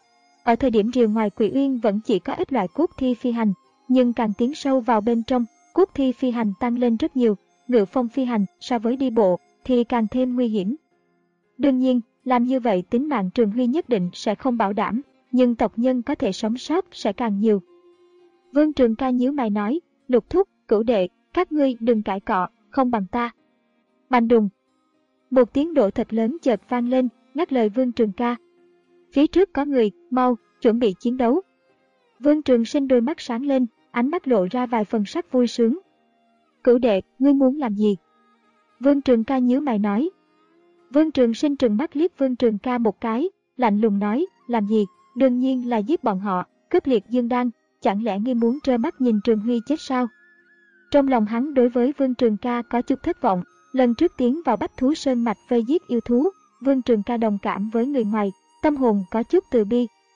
Ở thời điểm rìa ngoài Quỷ Uyên vẫn chỉ có ít loại cốt thi phi hành, nhưng càng tiến sâu vào bên trong, cốt thi phi hành tăng lên rất nhiều, ngự phong phi hành so với đi bộ thì càng thêm nguy hiểm. Đương nhiên, làm như vậy tính mạng Trường Huy nhất định sẽ không bảo đảm, nhưng tộc nhân có thể sống sót sẽ càng nhiều. Vương Trường Ca nhíu mày nói, Lục thúc, Cửu đệ, các ngươi đừng cãi cọ, không bằng ta. Bành đùng. Một tiếng nổ thật lớn chợt vang lên, ngắt lời Vương Trường Ca. Phía trước có người, mau, chuẩn bị chiến đấu. Vương Trường Sinh đôi mắt sáng lên, ánh mắt lộ ra vài phần sắc vui sướng. Cửu đệ, ngươi muốn làm gì? Vương Trường Ca nhíu mày nói. Vương Trường Sinh trừng mắt liếc Vương Trường Ca một cái, lạnh lùng nói, làm gì? Đương nhiên là giết bọn họ, cướp liệt dương đan, chẳng lẽ ngươi muốn trơ mắt nhìn Trường Huy chết sao? Trong lòng hắn đối với Vương Trường Ca có chút thất vọng, lần trước tiến vào Bách Thú Sơn Mạch vây giết yêu thú, Vương Trường Ca đồng cảm với người ngoài, tâm hồn có chút từ bi,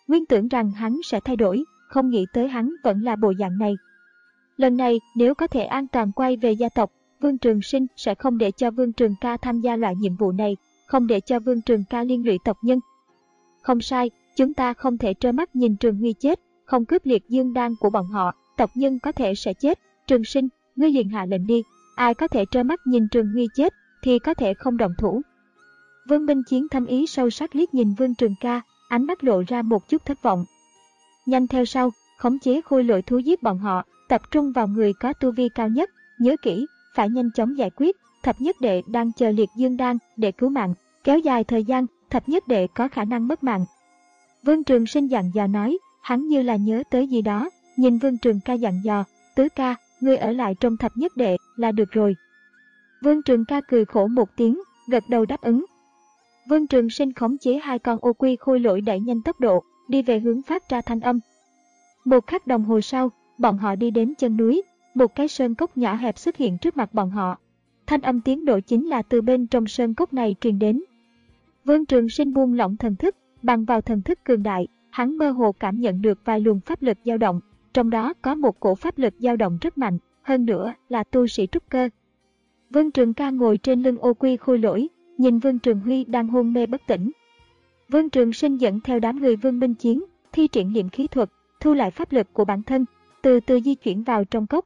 Nguyên tưởng rằng hắn sẽ thay đổi, không nghĩ tới hắn vẫn là bộ dạng này. Lần này, nếu có thể an toàn quay về gia tộc, Vương Trường Sinh sẽ không để cho Vương Trường Ca tham gia loại nhiệm vụ này, không để cho Vương Trường Ca liên lụy tộc nhân. Không sai, chúng ta không thể trơ mắt nhìn Trường Huy chết, không cướp liệt dương đan của bọn họ, tộc nhân có thể sẽ chết. Trường Sinh, ngươi liền hạ lệnh đi, ai có thể trơ mắt nhìn Trường Huy chết thì có thể không động thủ. Vương Minh Chiến thâm ý sâu sắc liếc nhìn Vương Trường Ca, ánh mắt lộ ra một chút thất vọng. Nhanh theo sau, khống chế khôi lỗi thú giết bọn họ, tập trung vào người có tu vi cao nhất, nhớ kỹ, phải nhanh chóng giải quyết. Thập nhất đệ đang chờ liệt dương đan để cứu mạng, kéo dài thời gian, thập nhất đệ có khả năng mất mạng. Vương Trường Sinh dặn dò nói, hắn như là nhớ tới gì đó, nhìn Vương Trường Ca dặn dò, tứ ca, ngươi ở lại trong thập nhất đệ là được rồi. Vương Trường Ca cười khổ một tiếng, gật đầu đáp ứng. Vương Trường Sinh khống chế hai con ô quy khôi lỗi đẩy nhanh tốc độ, đi về hướng phát ra thanh âm. Một khắc đồng hồ sau, bọn họ đi đến chân núi, một cái sơn cốc nhỏ hẹp xuất hiện trước mặt bọn họ. Thanh âm tiến độ chính là từ bên trong sơn cốc này truyền đến. Vương Trường Sinh buông lỏng thần thức, bằng vào thần thức cường đại, hắn mơ hồ cảm nhận được vài luồng pháp lực dao động, trong đó có một cổ pháp lực dao động rất mạnh, hơn nữa là tu sĩ trúc cơ. Vương Trường Ca ngồi trên lưng ô quy khôi lỗi, nhìn Vương Trường Huy đang hôn mê bất tỉnh. Vương Trường Sinh dẫn theo đám người Vương Minh Chiến, thi triển liệm khí thuật, thu lại pháp lực của bản thân, từ từ di chuyển vào trong cốc.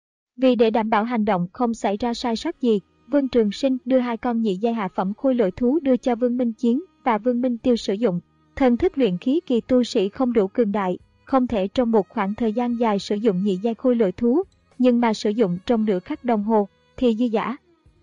Vì để đảm bảo hành động không xảy ra sai sót gì, Vương Trường Sinh đưa hai con nhị giai hạ phẩm khôi lỗi thú đưa cho Vương Minh Chiến và Vương Minh Tiêu sử dụng. Thần thức luyện khí kỳ tu sĩ không đủ cường đại, không thể trong một khoảng thời gian dài sử dụng nhị giai khôi lỗi thú, nhưng mà sử dụng trong nửa khắc đồng hồ thì dư dả.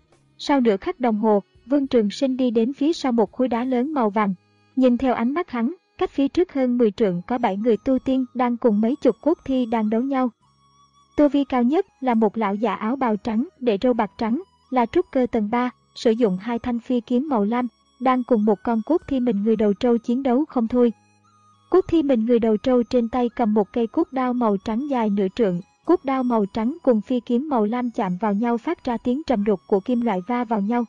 Sau nửa khắc đồng hồ, Vương Trường Sinh đi đến phía sau một khối đá lớn màu vàng. Nhìn theo ánh mắt hắn, cách phía trước hơn mười trượng có bảy người tu tiên đang cùng mấy chục cốt thi đang đấu nhau. Tu vi cao nhất là một lão già áo bào trắng, để râu bạc trắng, là trúc cơ tầng ba, sử dụng hai thanh phi kiếm màu lam, đang cùng một con cốt thi mình người đầu trâu chiến đấu không thôi. Cốt thi mình người đầu trâu trên tay cầm một cây cốt đao màu trắng dài nửa trượng, cốt đao màu trắng cùng phi kiếm màu lam chạm vào nhau phát ra tiếng trầm đục của kim loại va vào nhau.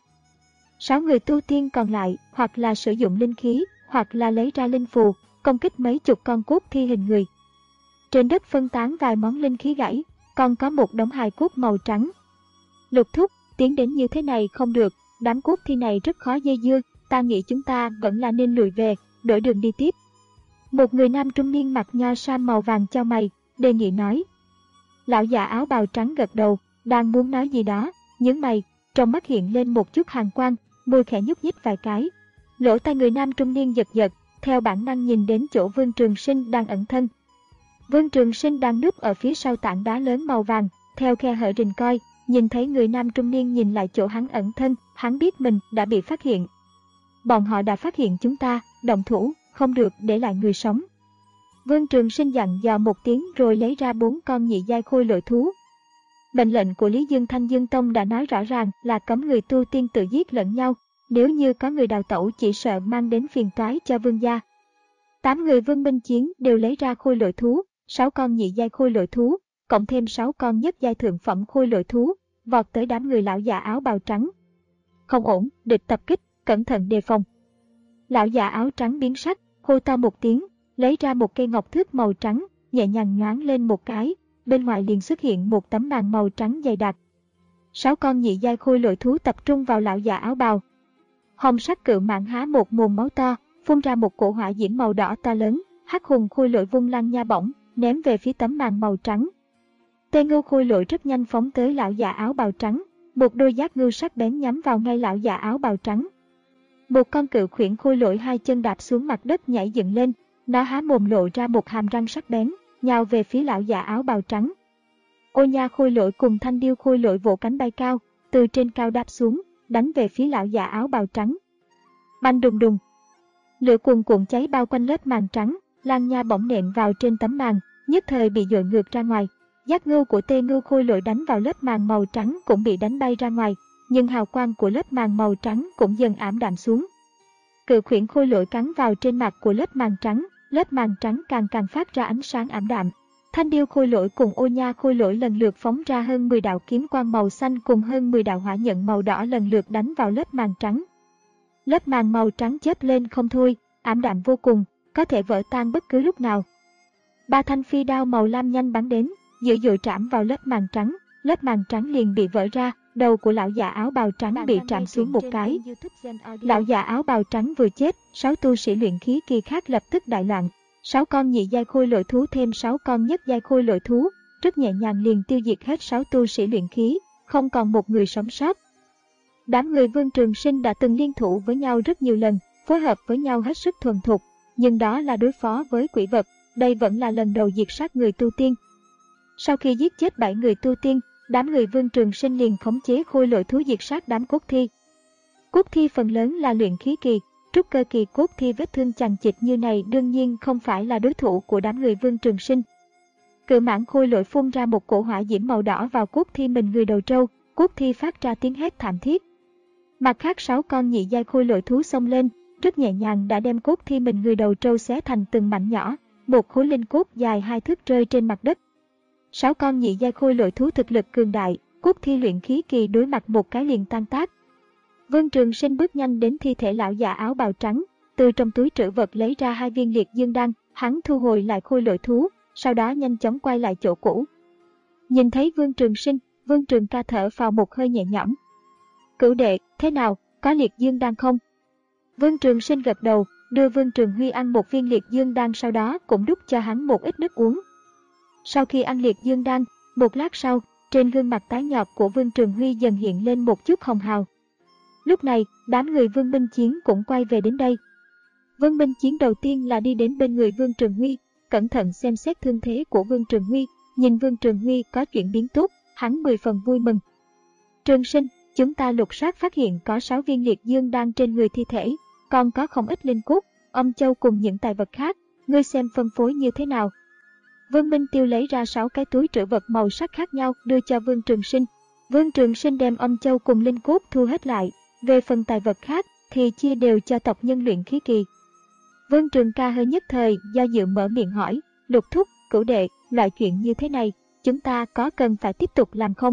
Sáu người tu tiên còn lại hoặc là sử dụng linh khí, hoặc là lấy ra linh phù, công kích mấy chục con cốt thi hình người. Trên đất phân tán vài món linh khí gãy, còn có một đống hài cốt màu trắng. Lục thúc, tiến đến như thế này không được, đám cốt thi này rất khó dây dưa, ta nghĩ chúng ta vẫn là nên lùi về, đổi đường đi tiếp. Một người nam trung niên mặc nho sam màu vàng chau mày, đề nghị nói. Lão già áo bào trắng gật đầu, đang muốn nói gì đó, nhướng mày, trong mắt hiện lên một chút hàn quang, môi khẽ nhúc nhích vài cái. Lỗ tai người nam trung niên giật giật, theo bản năng nhìn đến chỗ Vương Trường Sinh đang ẩn thân. Vương Trường Sinh đang núp ở phía sau tảng đá lớn màu vàng, theo khe hở rình coi, nhìn thấy người nam trung niên nhìn lại chỗ hắn ẩn thân, hắn biết mình đã bị phát hiện. Bọn họ đã phát hiện chúng ta, động thủ, không được để lại người sống. Vương Trường Sinh dặn dò một tiếng rồi lấy ra bốn con nhị giai khôi lỗi thú. Mệnh lệnh của Lý Dương Thanh Dương Tông đã nói rõ ràng là cấm người tu tiên tự giết lẫn nhau, nếu như có người đào tẩu chỉ sợ mang đến phiền toái cho vương gia. Tám người Vương Minh Chiến đều lấy ra khôi lỗi thú, sáu con nhị giai khôi lỗi thú, cộng thêm sáu con nhất giai thượng phẩm khôi lỗi thú, vọt tới đám người lão già áo bào trắng. Không ổn, địch tập kích, cẩn thận đề phòng. Lão già áo trắng biến sắc, hô to một tiếng, lấy ra một cây ngọc thước màu trắng, nhẹ nhàng nhoáng lên một cái, bên ngoài liền xuất hiện một tấm màn màu trắng dày đặc. Sáu con nhị giai khôi lỗi thú tập trung vào lão già áo bào. Hồng sắc cự mãng há một mồm máu to, phun ra một cổ hỏa diễm màu đỏ to lớn, hắc hùng khôi lỗi vung lăng nha bổng, ném về phía tấm màn màu trắng. Tê ngưu khôi lỗi rất nhanh phóng tới lão già áo bào trắng, một đôi giác ngưu sắc bén nhắm vào ngay lão già áo bào trắng. Một con cự khuyển khôi lỗi hai chân đạp xuống mặt đất nhảy dựng lên, nó há mồm lộ ra một hàm răng sắc bén, nhào về phía lão già áo bào trắng. Ô nha khôi lỗi cùng thanh điêu khôi lỗi vỗ cánh bay cao, từ trên cao đáp xuống, đánh về phía lão già áo bào trắng. Bành đùng đùng, lửa cuồn cuộn cháy bao quanh lớp màn trắng, lăng nha bỗng nện vào trên tấm màn, nhất thời bị dội ngược ra ngoài. Giác ngưu của tê ngưu khôi lỗi đánh vào lớp màn màu trắng cũng bị đánh bay ra ngoài, nhưng hào quang của lớp màn màu trắng cũng dần ảm đạm xuống. Cự khuyển khôi lỗi cắn vào trên mặt của lớp màn trắng, lớp màn trắng càng càng phát ra ánh sáng ảm đạm. Thanh điêu khôi lỗi cùng ô nha khôi lỗi lần lượt phóng ra hơn mười đạo kiếm quang màu xanh cùng hơn mười đạo hỏa nhận màu đỏ lần lượt đánh vào lớp màn trắng. Lớp màn màu trắng chớp lên không thôi, ảm đạm vô cùng, có có thể vỡ tan bất cứ lúc nào. Ba thanh phi đao màu lam nhanh bắn đến, dữ dội trảm vào lớp màng trắng, lớp màng trắng liền bị vỡ ra, đầu của lão già áo bào trắng Bạn bị đang trảm nghe xuống truyện một trên cái. kênh YouTube Gen Audio. Lão già áo bào trắng vừa chết, sáu tu sĩ luyện khí kỳ khác lập tức đại loạn. Sáu con nhị giai khôi lỗi thú thêm sáu con nhất giai khôi lỗi thú, rất nhẹ nhàng liền tiêu diệt hết sáu tu sĩ luyện khí, không còn một người sống sót. Đám người Vương Trường Sinh đã từng liên thủ với nhau rất nhiều lần, phối hợp với nhau hết sức thuần thục, nhưng đó là đối phó với quỷ vật, đây vẫn là lần đầu diệt sát người tu tiên. Sau khi giết chết bảy người tu tiên, đám người Vương Trường Sinh liền khống chế khôi lỗi thú diệt sát đám cốt thi. Cốt thi phần lớn là luyện khí kỳ, trúc cơ kỳ cốt thi vết thương chằng chịt như này đương nhiên không phải là đối thủ của đám người Vương Trường Sinh. Cự mãng khôi lỗi phun ra một cổ hỏa diễm màu đỏ vào cốt thi mình người đầu trâu, cốt thi phát ra tiếng hét thảm thiết. Mặt khác sáu con nhị giai khôi lỗi thú xông lên, rất nhẹ nhàng đã đem cốt thi mình người đầu trâu xé thành từng mảnh nhỏ, một khối linh cốt dài hai thước rơi trên mặt đất. Sáu con nhị giai khôi lỗi thú thực lực cường đại, cốt thi luyện khí kỳ đối mặt một cái liền tan tác. Vương Trường Sinh bước nhanh đến thi thể lão già áo bào trắng, từ trong túi trữ vật lấy ra hai viên liệt dương đan, hắn thu hồi lại khôi lỗi thú, sau đó nhanh chóng quay lại chỗ cũ. Nhìn thấy Vương Trường Sinh, Vương Trường Ca thở vào một hơi nhẹ nhõm. Cửu đệ, thế nào, có liệt dương đan không? Vương Trường Sinh gật đầu, đưa Vương Trường Huy ăn một viên liệt dương đan, sau đó cũng đút cho hắn một ít nước uống. Sau khi ăn liệt dương đan, một lát sau, trên gương mặt tái nhợt của Vương Trường Huy dần hiện lên một chút hồng hào. Lúc này, đám người Vương Minh Chiến cũng quay về đến đây. Vương Minh Chiến đầu tiên là đi đến bên người Vương Trường Huy, cẩn thận xem xét thương thế của Vương Trường Huy, nhìn Vương Trường Huy có chuyển biến tốt, hắn mười phần vui mừng. Trường Sinh, chúng ta lục soát phát hiện có sáu viên liệt dương đan trên người thi thể, còn có không ít linh cốt, âm châu cùng những tài vật khác, ngươi xem phân phối như thế nào. Vương Minh Tiêu lấy ra sáu cái túi trữ vật màu sắc khác nhau đưa cho Vương Trường Sinh. Vương Trường Sinh đem âm châu cùng linh cốt thu hết lại, về phần tài vật khác thì chia đều cho tộc nhân luyện khí kỳ. Vương Trường Ca hơi nhất thời do dự mở miệng hỏi, Lục thúc, Cửu đệ, loại chuyện như thế này, chúng ta có cần phải tiếp tục làm không?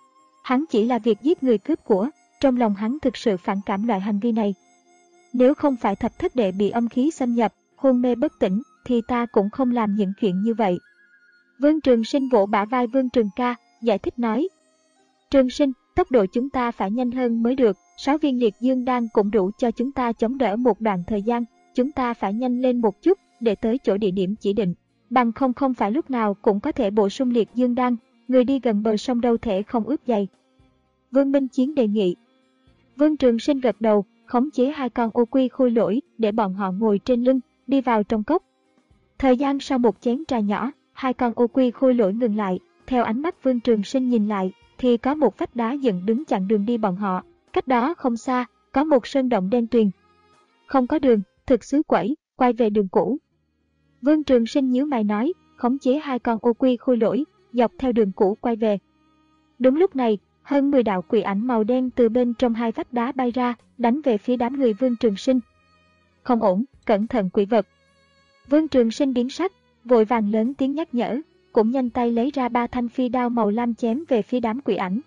Hắn chỉ là việc giết người cướp của, trong lòng hắn thực sự phản cảm loại hành vi này. Nếu không phải thập thất đệ bị âm khí xâm nhập, hôn mê bất tỉnh, thì ta cũng không làm những chuyện như vậy. Vương Trường Sinh vỗ bả vai Vương Trường Ca, giải thích nói. Trường Sinh, tốc độ chúng ta phải nhanh hơn mới được, sáu viên liệt dương đan cũng đủ cho chúng ta chống đỡ một đoạn thời gian, chúng ta phải nhanh lên một chút để tới chỗ địa điểm chỉ định, bằng không không phải lúc nào cũng có thể bổ sung liệt dương đan, người đi gần bờ sông đâu thể không ướt giày. Vương Minh Chiến đề nghị. Vương Trường Sinh gật đầu, khống chế hai con ô quy khôi lỗi để bọn họ ngồi trên lưng, đi vào trong cốc. Thời gian sau một chén trà nhỏ, hai con ô quy khôi lỗi ngừng lại, theo ánh mắt Vương Trường Sinh nhìn lại, thì có một vách đá dựng đứng chặn đường đi bọn họ, cách đó không xa, có một sơn động đen tuyền. Không có đường, thực xứ quẩy, quay về đường cũ. Vương Trường Sinh nhíu mày nói, khống chế hai con ô quy khôi lỗi, dọc theo đường cũ quay về. Đúng lúc này, hơn mười đạo quỷ ảnh màu đen từ bên trong hai vách đá bay ra, đánh về phía đám người Vương Trường Sinh. Không ổn, cẩn thận quỷ vật. Vương Trường Sinh biến sắc, vội vàng lớn tiếng nhắc nhở, cũng nhanh tay lấy ra ba thanh phi đao màu lam chém về phía đám quỷ ảnh.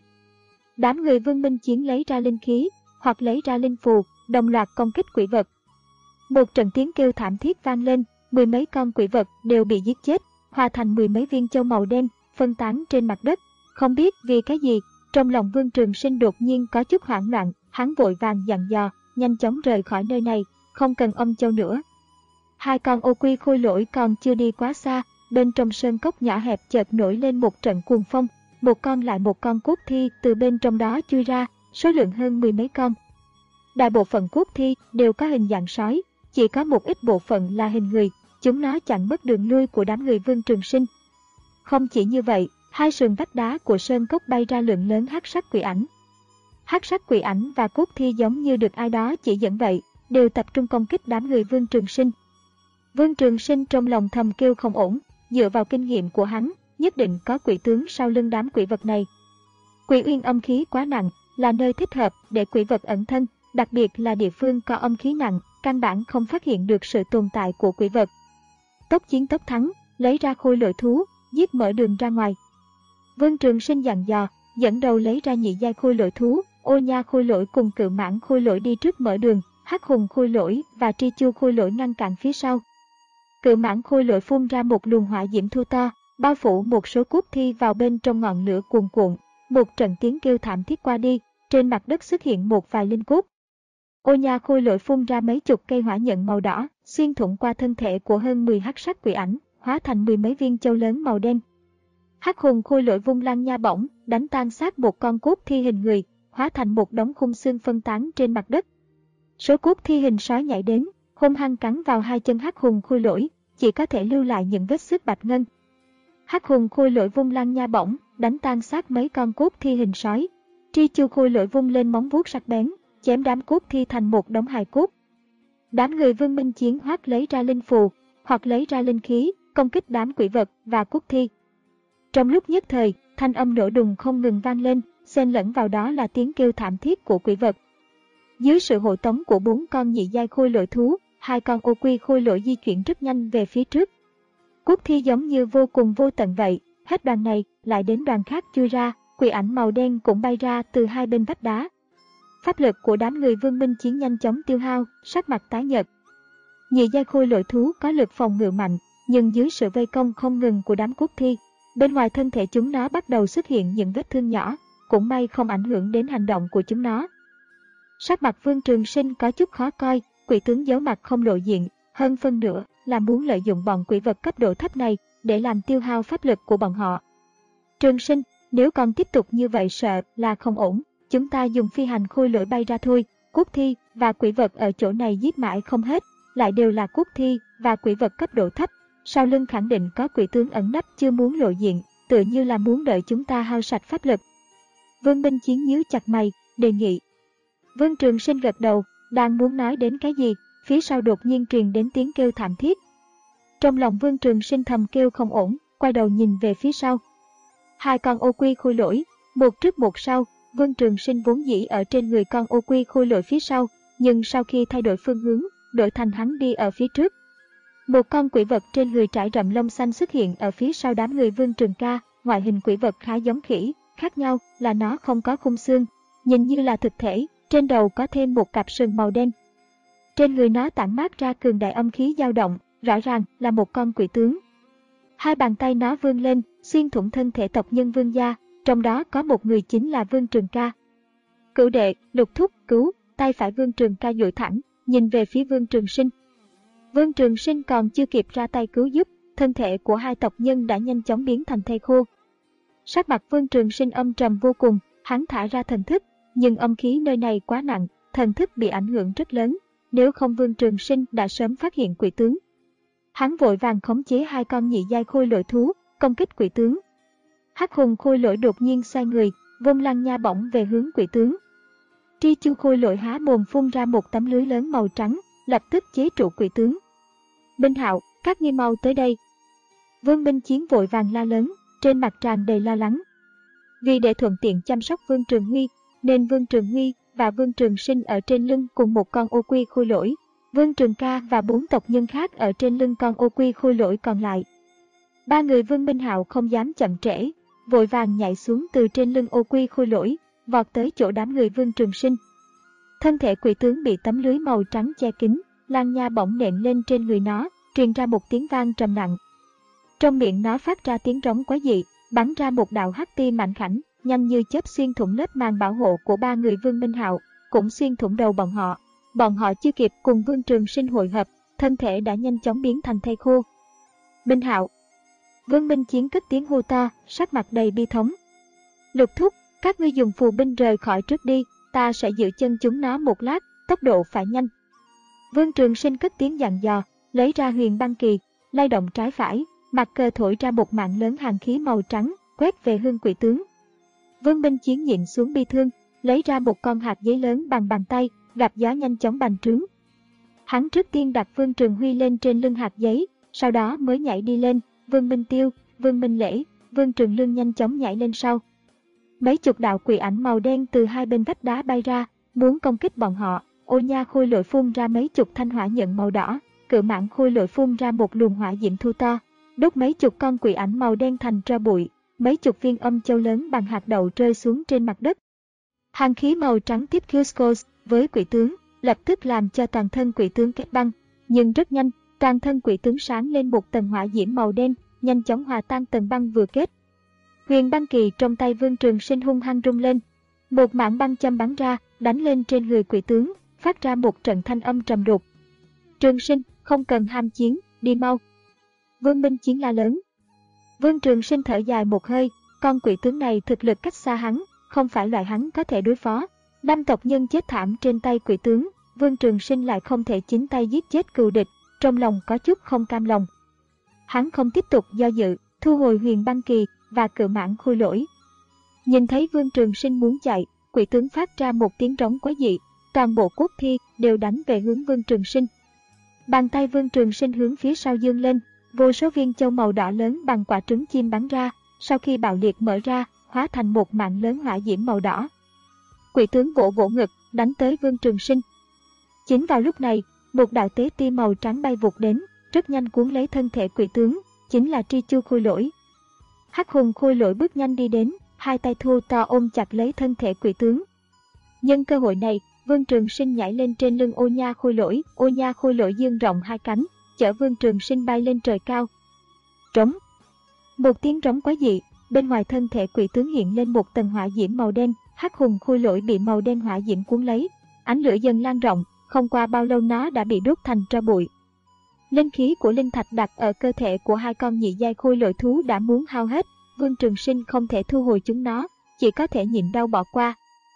Đám người Vương Minh Chiến lấy ra linh khí, hoặc lấy ra linh phù, đồng loạt công kích quỷ vật. Một trận tiếng kêu thảm thiết vang lên, mười mấy con quỷ vật đều bị giết chết, hòa thành mười mấy viên châu màu đen, phân tán trên mặt đất. Không biết vì cái gì, trong lòng Vương Trường Sinh đột nhiên có chút hoảng loạn, hắn vội vàng dặn dò, nhanh chóng rời khỏi nơi này, không cần âm châu nữa. Hai con ô quy khôi lỗi còn chưa đi quá xa, bên trong sơn cốc nhỏ hẹp chợt nổi lên một trận cuồng phong, một con lại một con cốt thi từ bên trong đó chui ra, số lượng hơn mười mấy con. Đại bộ phận cốt thi đều có hình dạng sói, chỉ có một ít bộ phận là hình người, chúng nó chặn mất đường lui của đám người Vương Trường Sinh. Không chỉ như vậy, hai sườn vách đá của sơn cốc bay ra lượng lớn hắc sắc quỷ ảnh. Hắc sắc quỷ ảnh và cốt thi giống như được ai đó chỉ dẫn vậy, đều tập trung công kích đám người Vương Trường Sinh. Vương Trường Sinh trong lòng thầm kêu không ổn, dựa vào kinh nghiệm của hắn, nhất định có quỷ tướng sau lưng đám quỷ vật này. Quỷ uyên âm khí quá nặng, là nơi thích hợp để quỷ vật ẩn thân, đặc biệt là địa phương có âm khí nặng, căn bản không phát hiện được sự tồn tại của quỷ vật. Tốc chiến tốc thắng, lấy ra khôi lỗi thú, giết mở đường ra ngoài. Vương Trường Sinh dặn dò, dẫn đầu lấy ra nhị giai khôi lỗi thú, ô nha khôi lỗi cùng cự mãng khôi lỗi đi trước mở đường, hắc hùng khôi lỗi và tri chu khôi lỗi ngăn cản phía sau. Cự mãng khôi lỗi phun ra một luồng hỏa diễm thu to, bao phủ một số cốt thi vào bên trong ngọn lửa cuồn cuộn. Một trận tiếng kêu thảm thiết qua đi, trên mặt đất xuất hiện một vài linh cốt. Ô nha khôi lỗi phun ra mấy chục cây hỏa nhận màu đỏ, xuyên thủng qua thân thể của hơn mười hắc sắc quỷ ảnh, hóa thành mười mấy viên châu lớn màu đen. Hắc hùng khôi lỗi vung lăng nha bổng, đánh tan xác một con cốt thi hình người, hóa thành một đống khung xương phân tán trên mặt đất. Số cốt thi hình sói nhảy đến, hung hăng cắn vào hai chân hắc hùng khôi lỗi, chỉ có thể lưu lại những vết xước bạch ngân. Hắc hùng khôi lỗi vung lăng nha bổng, đánh tan xác mấy con cốt thi hình sói. Tri chu khôi lỗi vung lên móng vuốt sắc bén, chém đám cốt thi thành một đống hài cốt. Đám người Vương Minh Chiến hoặc lấy ra linh phù, hoặc lấy ra linh khí, công kích đám quỷ vật và cốt thi. Trong lúc nhất thời, thanh âm nổ đùng không ngừng vang lên, xen lẫn vào đó là tiếng kêu thảm thiết của quỷ vật. Dưới sự hộ tống của bốn con nhị giai khôi lỗi thú, hai con ô quy khôi lỗi di chuyển rất nhanh về phía trước. Cốt thi giống như vô cùng vô tận vậy, hết đoàn này lại đến đoàn khác chui ra, quỷ ảnh màu đen cũng bay ra từ hai bên vách đá. Pháp lực của đám người Vương Minh Chiến nhanh chóng tiêu hao, sắc mặt tái nhợt. Nhị giai khôi lỗi thú có lực phòng ngự mạnh, nhưng dưới sự vây công không ngừng của đám cốt thi, bên ngoài thân thể chúng nó bắt đầu xuất hiện những vết thương nhỏ, cũng may không ảnh hưởng đến hành động của chúng nó. Sắc mặt Vương Trường Sinh có chút khó coi, quỷ tướng giấu mặt không lộ diện, hơn phân nửa là muốn lợi dụng bọn quỷ vật cấp độ thấp này để làm tiêu hao pháp lực của bọn họ. Trường Sinh, nếu còn tiếp tục như vậy sợ là không ổn, chúng ta dùng phi hành khôi lỗi bay ra thôi. Cốt thi và quỷ vật ở chỗ này giết mãi không hết, lại đều là cốt thi và quỷ vật cấp độ thấp. Sau lưng khẳng định có quỷ tướng ẩn nấp chưa muốn lộ diện, tựa như là muốn đợi chúng ta hao sạch pháp lực. Vương Minh Chiến nhíu chặt mày, đề nghị. Vương Trường Sinh gật đầu, đang muốn nói đến cái gì, phía sau đột nhiên truyền đến tiếng kêu thảm thiết. Trong lòng Vương Trường Sinh thầm kêu không ổn, quay đầu nhìn về phía sau. Hai con ô quy khôi lỗi, một trước một sau. Vương Trường Sinh vốn dĩ ở trên người con ô quy khôi lỗi phía sau, nhưng sau khi thay đổi phương hướng, đổi thành hắn đi ở phía trước. Một con quỷ vật trên người trải rậm lông xanh xuất hiện ở phía sau đám người Vương Trường Ca, ngoại hình quỷ vật khá giống khỉ, khác nhau là nó không có khung xương, nhìn như là thực thể, trên đầu có thêm một cặp sừng màu đen. Trên người nó tản mát ra cường đại âm khí dao động, rõ ràng là một con quỷ tướng. Hai bàn tay nó vươn lên, xuyên thủng thân thể tộc nhân Vương gia, trong đó có một người chính là Vương Trường Ca. Cửu đệ, Lục thúc, cứu, tay phải Vương Trường Ca duỗi thẳng, nhìn về phía Vương Trường Sinh. Vương Trường Sinh còn chưa kịp ra tay cứu giúp, thân thể của hai tộc nhân đã nhanh chóng biến thành thây khô. Sắc mặt Vương Trường Sinh âm trầm vô cùng, hắn thả ra thần thức, nhưng âm khí nơi này quá nặng, thần thức bị ảnh hưởng rất lớn, nếu không Vương Trường Sinh đã sớm phát hiện quỷ tướng. Hắn vội vàng khống chế hai con nhị giai khôi lỗi thú, công kích quỷ tướng. Hắc hùng khôi lỗi đột nhiên xoay người, vung lăng nha bổng về hướng quỷ tướng. Tri chu khôi lỗi há mồm phun ra một tấm lưới lớn màu trắng, lập tức chế trụ quỷ tướng. Minh Hạo, các ngươi mau tới đây. Vương Minh Chiến vội vàng la lớn, trên mặt tràn đầy lo lắng. Vì để thuận tiện chăm sóc Vương Trường Huy, nên Vương Trường Huy và Vương Trường Sinh ở trên lưng cùng một con ô quy khôi lỗi. Vương Trường Ca và bốn tộc nhân khác ở trên lưng con ô quy khôi lỗi còn lại. Ba người Vương Minh Hạo không dám chậm trễ, vội vàng nhảy xuống từ trên lưng ô quy khôi lỗi, vọt tới chỗ đám người Vương Trường Sinh. Thân thể quỷ tướng bị tấm lưới màu trắng che kín, lăng nha bổng nện lên trên người nó, truyền ra một tiếng vang trầm nặng. Trong miệng nó phát ra tiếng rống quái dị, bắn ra một đạo hắc tia mạnh khảnh, nhanh như chớp xuyên thủng lớp màng bảo hộ của ba người Vương Minh Hạo, cũng xuyên thủng đầu bọn họ. Bọn họ chưa kịp cùng Vương Trường Sinh hội hợp, thân thể đã nhanh chóng biến thành thây khô. Minh Hạo. Vương Minh Chiến cất tiếng hô to, sắc mặt đầy bi thống. Lục thúc, các ngươi dùng phù binh rời khỏi trước đi, ta sẽ giữ chân chúng nó một lát, tốc độ phải nhanh. Vương Trường Sinh cất tiếng dặn dò, lấy ra huyền băng kỳ, lay động trái phải, mặt cờ thổi ra một mạng lớn hàn khí màu trắng, quét về hướng quỷ tướng. Vương Minh Chiến nhịn xuống bi thương, lấy ra một con hạt giấy lớn bằng bàn tay, gặp gió nhanh chóng bành trướng. Hắn trước tiên đặt Vương Trường Huy lên trên lưng hạt giấy, sau đó mới nhảy đi lên. Vương Minh Tiêu, Vương Minh Lễ, Vương Trường Lương nhanh chóng nhảy lên sau. Mấy chục đạo quỷ ảnh màu đen từ hai bên vách đá bay ra, muốn công kích bọn họ. Ô nha khôi lỗi phun ra mấy chục thanh hỏa nhận màu đỏ, cự mãng khôi lỗi phun ra một luồng hỏa diễm thu to, đốt mấy chục con quỷ ảnh màu đen thành tro bụi. Mấy chục viên âm châu lớn bằng hạt đậu rơi xuống trên mặt đất. Hàn khí màu trắng tiếp Cuscos với quỷ tướng, lập tức làm cho toàn thân quỷ tướng kết băng. Nhưng rất nhanh, Toàn thân quỷ tướng sáng lên một tầng hỏa diễm màu đen, nhanh chóng hòa tan tầng băng vừa kết. Huyền băng kỳ trong tay Vương Trường Sinh hung hăng rung lên. Một mảng băng châm bắn ra, đánh lên trên người quỷ tướng, phát ra một trận thanh âm trầm đục. Trường Sinh, không cần ham chiến, đi mau. Vương Minh Chiến la lớn. Vương Trường Sinh thở dài một hơi, con quỷ tướng này thực lực cách xa hắn, không phải loại hắn có thể đối phó. Năm tộc nhân chết thảm trên tay quỷ tướng, Vương Trường Sinh lại không thể chính tay giết chết cừu địch, trong lòng có chút không cam lòng. Hắn không tiếp tục do dự, thu hồi huyền băng kỳ và cự mãng khôi lỗi. Nhìn thấy Vương Trường Sinh muốn chạy, quỷ tướng phát ra một tiếng trống quái dị, toàn bộ cốt thi đều đánh về hướng Vương Trường Sinh. Bàn tay Vương Trường Sinh hướng phía sau giương lên, vô số viên châu màu đỏ lớn bằng quả trứng chim bắn ra, sau khi bạo liệt mở ra, hóa thành một mạng lớn hỏa diễm màu đỏ. Quỷ tướng vỗ vỗ ngực, đánh tới Vương Trường Sinh. Chính vào lúc này, một đạo tế ti màu trắng bay vụt đến, rất nhanh cuốn lấy thân thể quỷ tướng, chính là Tri Chu khôi lỗi. Hắc hùng khôi lỗi bước nhanh đi đến, hai tay thô to ôm chặt lấy thân thể quỷ tướng. Nhân cơ hội này, Vương Trường Sinh nhảy lên trên lưng Ô Nha khôi lỗi, Ô Nha khôi lỗi dương rộng hai cánh, chở Vương Trường Sinh bay lên trời cao. Trống. Một tiếng trống quái dị, bên ngoài thân thể quỷ tướng hiện lên một tầng hỏa diễm màu đen, Hắc hùng khôi lỗi bị màu đen hỏa diễm cuốn lấy, ánh lửa dần lan rộng, không qua bao lâu nó đã bị đốt thành tro bụi. Linh khí của linh thạch đặt ở cơ thể của hai con nhị giai khôi lỗi thú đã muốn hao hết, Vương Trường Sinh không thể thu hồi chúng nó, chỉ có thể nhịn đau bỏ qua.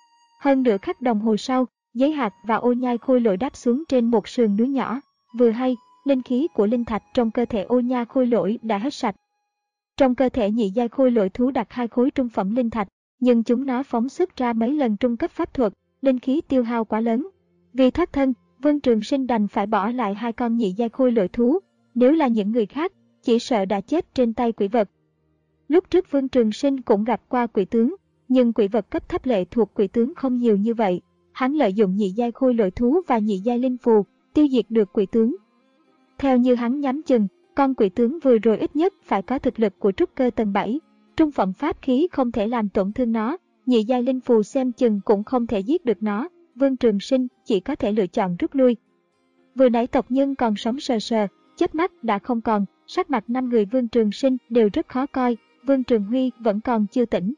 Hơn nửa khắc đồng hồ sau, Giấy Hạt và Ô Nhai khôi lỗi đáp xuống trên một sườn núi nhỏ. Vừa hay, linh khí của linh thạch trong cơ thể Ô Nha khôi lỗi đã hết sạch. Trong cơ thể nhị giai khôi lỗi thú đặt hai khối trung phẩm linh thạch, nhưng chúng nó phóng xuất ra mấy lần trung cấp pháp thuật, linh khí tiêu hao quá lớn. Vì thoát thân, Vương Trường Sinh đành phải bỏ lại hai con nhị giai khôi lỗi thú, nếu là những người khác, chỉ sợ đã chết trên tay quỷ vật. Lúc trước Vương Trường Sinh cũng gặp qua quỷ tướng, nhưng quỷ vật cấp thấp lệ thuộc quỷ tướng không nhiều như vậy. Hắn lợi dụng nhị giai khôi lỗi thú và nhị giai linh phù, tiêu diệt được quỷ tướng. Theo như hắn nhắm chừng, con quỷ tướng vừa rồi ít nhất phải có thực lực của trúc cơ tầng bảy. Trung phẩm pháp khí không thể làm tổn thương nó, nhị giai linh phù xem chừng cũng không thể giết được nó. Vương Trường Sinh chỉ có thể lựa chọn rút lui. Vừa nãy tộc nhân còn sống sờ sờ, chớp mắt đã không còn, sắc mặt năm người Vương Trường Sinh đều rất khó coi, Vương Trường Huy vẫn còn chưa tỉnh.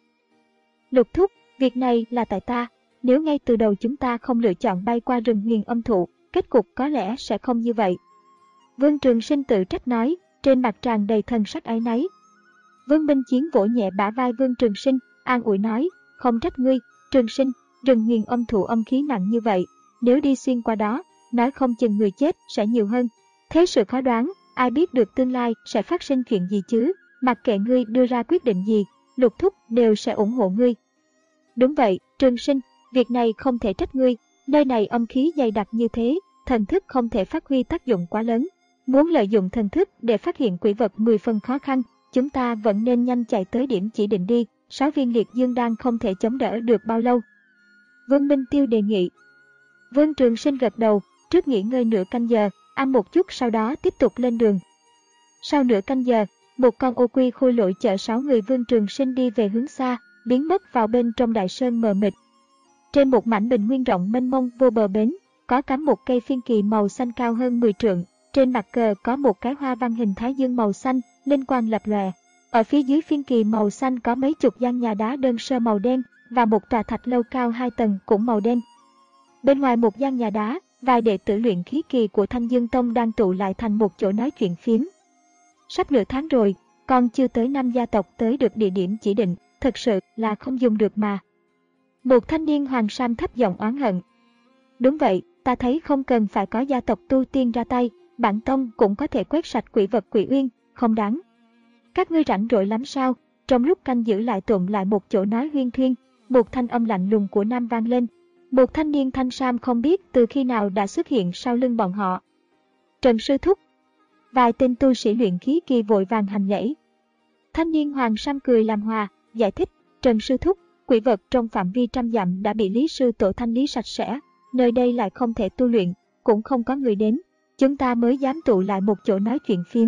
Lục thúc, việc này là tại ta, nếu ngay từ đầu chúng ta không lựa chọn bay qua rừng huyền âm thụ, kết cục có lẽ sẽ không như vậy. Vương Trường Sinh tự trách nói, trên mặt tràn đầy thần sắc áy náy. Vương Minh Chiến vỗ nhẹ bả vai Vương Trường Sinh, an ủi nói, không trách ngươi, Trường Sinh, rừng huyền âm thụ âm khí nặng như vậy, nếu đi xuyên qua đó, nói không chừng người chết sẽ nhiều hơn. Thế sự khó đoán, ai biết được tương lai sẽ phát sinh chuyện gì chứ, mặc kệ ngươi đưa ra quyết định gì, Lục thúc đều sẽ ủng hộ ngươi. Đúng vậy, Trường Sinh, việc này không thể trách ngươi, nơi này âm khí dày đặc như thế, thần thức không thể phát huy tác dụng quá lớn. Muốn lợi dụng thần thức để phát hiện quỷ vật mười phần khó khăn, chúng ta vẫn nên nhanh chạy tới điểm chỉ định đi, sáu viên liệt dương đan không thể chống đỡ được bao lâu. Vương Minh Tiêu đề nghị. Vương Trường Sinh gật đầu, trước nghỉ ngơi nửa canh giờ, ăn một chút sau đó tiếp tục lên đường. Sau nửa canh giờ, một con ô quy khôi lỗi chở sáu người Vương Trường Sinh đi về hướng xa, biến mất vào bên trong đại sơn mờ mịt. Trên một mảnh bình nguyên rộng mênh mông vô bờ bến, có cắm một cây phiên kỳ màu xanh cao hơn mười trượng, trên mặt cờ có một cái hoa văn hình thái dương màu xanh, linh quang lập lòe. Ở phía dưới phiên kỳ màu xanh có mấy chục gian nhà đá đơn sơ màu đen và một tòa thạch lâu cao hai tầng cũng màu đen. Bên ngoài một gian nhà đá, vài đệ tử luyện khí kỳ của Thanh Dương Tông đang tụ lại thành một chỗ nói chuyện phiếm. Sắp nửa tháng rồi, còn chưa tới năm gia tộc tới được địa điểm chỉ định, thật sự là không dùng được mà. Một thanh niên hoàng sam thấp giọng oán hận. Đúng vậy, ta thấy không cần phải có gia tộc tu tiên ra tay, bản tông cũng có thể quét sạch quỷ vật Quỷ Uyên, không đáng. Các ngươi rảnh rỗi lắm sao? Trong lúc canh giữ lại tụm lại một chỗ nói huyên thuyên, một thanh âm lạnh lùng của nam vang lên. Một thanh niên thanh sam không biết từ khi nào đã xuất hiện sau lưng bọn họ. Trần sư thúc. Vài tên tu sĩ luyện khí kỳ vội vàng hành lễ. Thanh niên hoàng sam cười làm hòa, giải thích, Trần sư thúc, quỷ vật trong phạm vi trăm dặm đã bị Lý sư tổ thanh lý sạch sẽ, nơi đây lại không thể tu luyện, cũng không có người đến, chúng ta mới dám tụ lại một chỗ nói chuyện phiếm.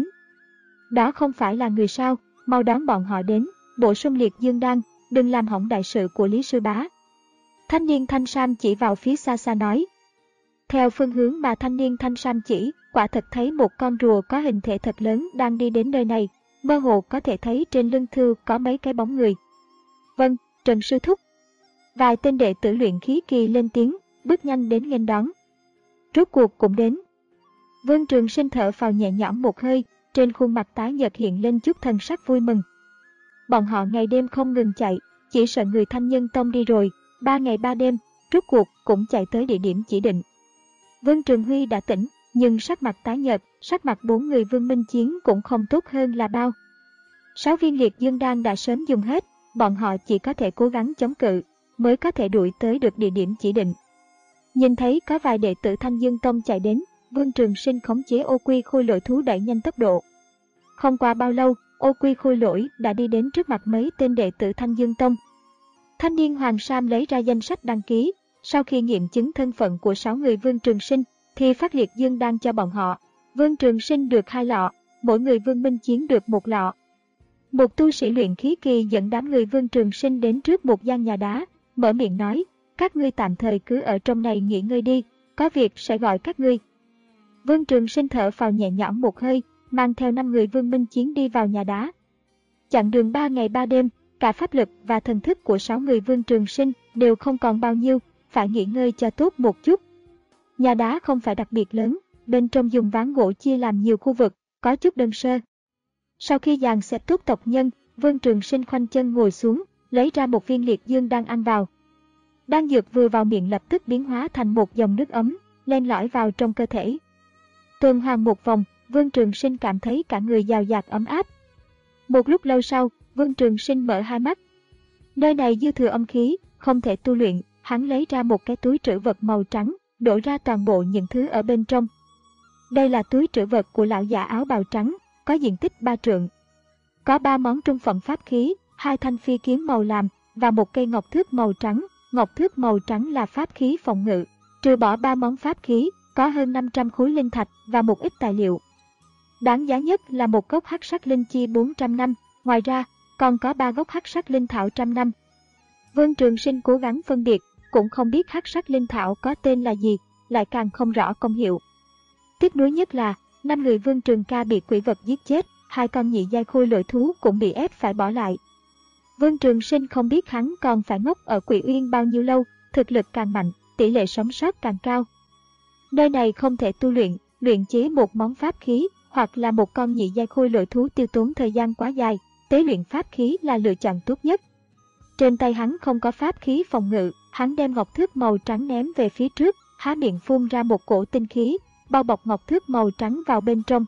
Đó không phải là người sao, mau đón bọn họ đến, bổ sung liệt dương đan, đừng làm hỏng đại sự của Lý sư bá. Thanh niên thanh sam chỉ vào phía xa xa nói. Theo phương hướng mà thanh niên thanh sam chỉ, quả thật thấy một con rùa có hình thể thật lớn đang đi đến nơi này, mơ hồ có thể thấy trên lưng thươu có mấy cái bóng người. Vâng, Trần sư thúc. Vài tên đệ tử luyện khí kỳ lên tiếng, bước nhanh đến nghênh đón. Rốt cuộc cũng đến. Vương Trường Sinh thở phào nhẹ nhõm một hơi, trên khuôn mặt tái nhợt hiện lên chút thần sắc vui mừng. Bọn họ ngày đêm không ngừng chạy, chỉ sợ người Thanh Nhân Tông đi rồi, ba ngày ba đêm, rốt cuộc cũng chạy tới địa điểm chỉ định. Vương Trường Huy đã tỉnh, nhưng sắc mặt tái nhợt, sắc mặt bốn người Vương Minh Chiến cũng không tốt hơn là bao. Sáu viên liệt dương đan đã sớm dùng hết, bọn họ chỉ có thể cố gắng chống cự, mới có thể đuổi tới được địa điểm chỉ định. Nhìn thấy có vài đệ tử Thanh Dương Tông chạy đến, Vương Trường Sinh khống chế ô quy khôi lỗi thú đẩy nhanh tốc độ. Không qua bao lâu, ô quy khôi lỗi đã đi đến trước mặt mấy tên đệ tử Thanh Dương Tông. Thanh niên Hoàng Sam lấy ra danh sách đăng ký, sau khi nghiệm chứng thân phận của sáu người Vương Trường Sinh, thì phát liệt dương đan cho bọn họ. Vương Trường Sinh được hai lọ, mỗi người Vương Minh Chiến được một lọ. Một tu sĩ luyện khí kỳ dẫn đám người Vương Trường Sinh đến trước một gian nhà đá, mở miệng nói, các ngươi tạm thời cứ ở trong này nghỉ ngơi đi, có việc sẽ gọi các ngươi. Vương Trường Sinh thở phào nhẹ nhõm một hơi, mang theo năm người Vương Minh Chiến đi vào nhà đá. Chặng đường ba ngày ba đêm, cả pháp lực và thần thức của sáu người Vương Trường Sinh đều không còn bao nhiêu, phải nghỉ ngơi cho tốt một chút. Nhà đá không phải đặc biệt lớn, bên trong dùng ván gỗ chia làm nhiều khu vực, có chút đơn sơ. Sau khi dàn xếp tốt tộc nhân, Vương Trường Sinh khoanh chân ngồi xuống, lấy ra một viên liệt dương đan ăn vào. Đan dược vừa vào miệng lập tức biến hóa thành một dòng nước ấm, len lỏi vào trong cơ thể. Tuần hoàn một vòng, Vương Trường Sinh cảm thấy cả người dào dạt ấm áp. Một lúc lâu sau, Vương Trường Sinh mở hai mắt. Nơi này dư thừa âm khí, không thể tu luyện, hắn lấy ra một cái túi trữ vật màu trắng, đổ ra toàn bộ những thứ ở bên trong. Đây là túi trữ vật của lão giả áo bào trắng, có diện tích ba trượng. Có ba món trung phẩm pháp khí, hai thanh phi kiếm màu làm và một cây ngọc thước màu trắng. Ngọc thước màu trắng là pháp khí phòng ngự. Trừ bỏ ba món pháp khí, có hơn năm trăm khối linh thạch và một ít tài liệu. Đáng giá nhất là một gốc hắc sắc linh chi bốn trăm năm, ngoài ra còn có ba gốc hắc sắc linh thảo trăm năm. Vương Trường Sinh cố gắng phân biệt, cũng không biết hắc sắc linh thảo có tên là gì, lại càng không rõ công hiệu. Tiếc nuối nhất là năm người Vương Trường Ca bị quỷ vật giết chết, hai con nhị giai khôi lỗi thú cũng bị ép phải bỏ lại. Vương Trường Sinh không biết hắn còn phải ngốc ở Quỷ Uyên bao nhiêu lâu, thực lực càng mạnh, tỷ lệ sống sót càng cao. Nơi này không thể tu luyện, luyện chế một món pháp khí hoặc là một con nhị giai khôi lỗi thú tiêu tốn thời gian quá dài, tế luyện pháp khí là lựa chọn tốt nhất. Trên tay hắn không có pháp khí phòng ngự, hắn đem ngọc thước màu trắng ném về phía trước, há miệng phun ra một cổ tinh khí, bao bọc ngọc thước màu trắng vào bên trong.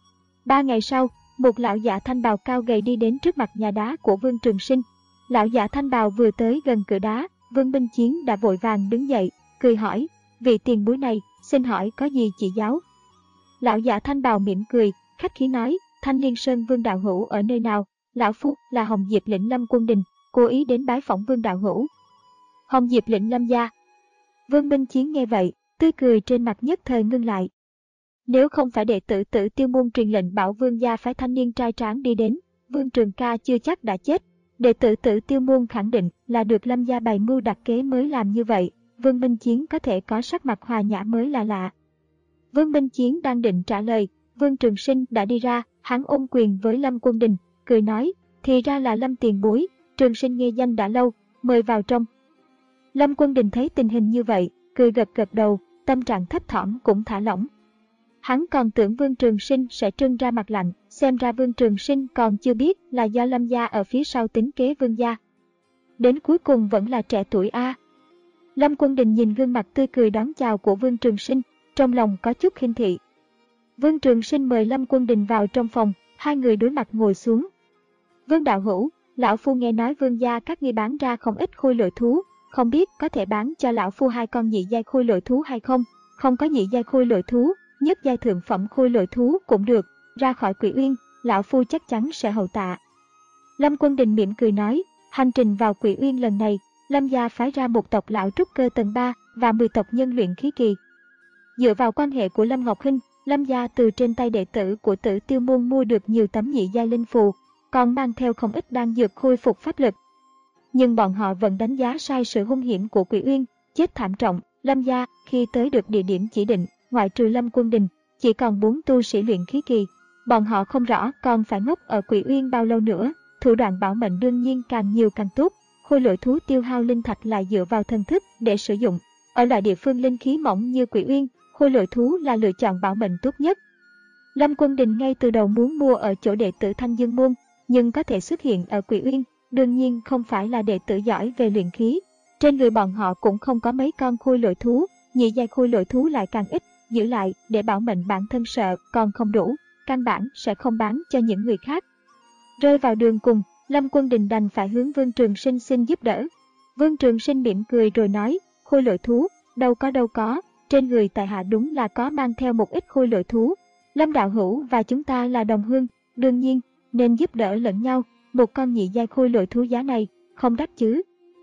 Ba ngày sau, một lão giả thanh bào cao gầy đi đến trước mặt nhà đá của Vương Trường Sinh. Lão giả thanh bào vừa tới gần cửa đá, Vương Minh Chiến đã vội vàng đứng dậy, cười hỏi, vị tiền bối này, xin hỏi có gì chỉ giáo? Lão giả thanh bào mỉm cười, khách khí nói, Thanh Liên Sơn Vương đạo hữu ở nơi nào? Lão phu là Hồng Diệp lĩnh Lâm Quân Đình, cố ý đến bái phỏng Vương đạo hữu. Hồng Diệp lĩnh Lâm gia. Vương Minh Chiến nghe vậy, tươi cười trên mặt nhất thời ngưng lại. Nếu không phải đệ tử Tử Tiêu môn truyền lệnh bảo Vương gia phái thanh niên trai tráng đi đến, Vương Trường Ca chưa chắc đã chết. Đệ tử Tử Tiêu môn khẳng định là được Lâm gia bày mưu đặt kế mới làm như vậy. Vương Minh Chiến có thể có sắc mặt hòa nhã mới là lạ. Vương Minh Chiến đang định trả lời, Vương Trường Sinh đã đi ra, hắn ôm quyền với Lâm Quân Đình, cười nói, thì ra là Lâm tiền bối, Trường Sinh nghe danh đã lâu, mời vào trong. Lâm Quân Đình thấy tình hình như vậy, cười gật gật đầu, tâm trạng thấp thỏm cũng thả lỏng. Hắn còn tưởng Vương Trường Sinh sẽ trưng ra mặt lạnh, xem ra Vương Trường Sinh còn chưa biết là do Lâm gia ở phía sau tính kế Vương gia. Đến cuối cùng vẫn là trẻ tuổi a. Lâm Quân Đình nhìn gương mặt tươi cười đón chào của Vương Trường Sinh, trong lòng có chút khinh thị. Vương Trường Sinh mời Lâm Quân Đình vào trong phòng, hai người đối mặt ngồi xuống. Vương đạo hữu, lão phu nghe nói Vương gia các ngươi bán ra không ít khôi lỗi thú, không biết có thể bán cho lão phu hai con nhị giai khôi lỗi thú hay không? Không có nhị giai khôi lỗi thú, nhất giai thượng phẩm khôi lỗi thú cũng được, ra khỏi Quỷ Uyên, lão phu chắc chắn sẽ hậu tạ. Lâm Quân Đình mỉm cười nói, hành trình vào Quỷ Uyên lần này, Lâm gia phái ra một tộc lão trúc cơ tầng ba và mười tộc nhân luyện khí kỳ. Dựa vào quan hệ của Lâm Ngọc Hinh, Lâm gia từ trên tay đệ tử của Tử Tiêu môn mua được nhiều tấm nhị giai linh phù, còn mang theo không ít đan dược khôi phục pháp lực. Nhưng bọn họ vẫn đánh giá sai sự hung hiểm của Quỷ Uyên, chết thảm trọng. Lâm gia khi tới được địa điểm chỉ định, ngoại trừ Lâm Quân Đình, chỉ còn bốn tu sĩ luyện khí kỳ. Bọn họ không rõ còn phải ngốc ở Quỷ Uyên bao lâu nữa, thủ đoạn bảo mệnh đương nhiên càng nhiều càng tốt. Khôi lỗi thú tiêu hao linh thạch lại dựa vào thần thức để sử dụng. Ở loại địa phương linh khí mỏng như Quỷ Uyên, khôi lỗi thú là lựa chọn bảo mệnh tốt nhất. Lâm Quân Đình ngay từ đầu muốn mua ở chỗ đệ tử Thanh Dương Môn, nhưng có thể xuất hiện ở Quỷ Uyên, đương nhiên không phải là đệ tử giỏi về luyện khí. Trên người bọn họ cũng không có mấy con khôi lỗi thú, nhị giai khôi lỗi thú lại càng ít, giữ lại để bảo mệnh bản thân sợ còn không đủ, căn bản sẽ không bán cho những người khác. Rơi vào đường cùng, Lâm Quân Đình đành phải hướng Vương Trường Sinh xin giúp đỡ. Vương Trường Sinh mỉm cười rồi nói, khôi lỗi thú, đâu có đâu có, trên người tại hạ đúng là có mang theo một ít khôi lỗi thú. Lâm đạo hữu và chúng ta là đồng hương, đương nhiên nên giúp đỡ lẫn nhau, một con nhị giai khôi lỗi thú giá này, không đắt chứ.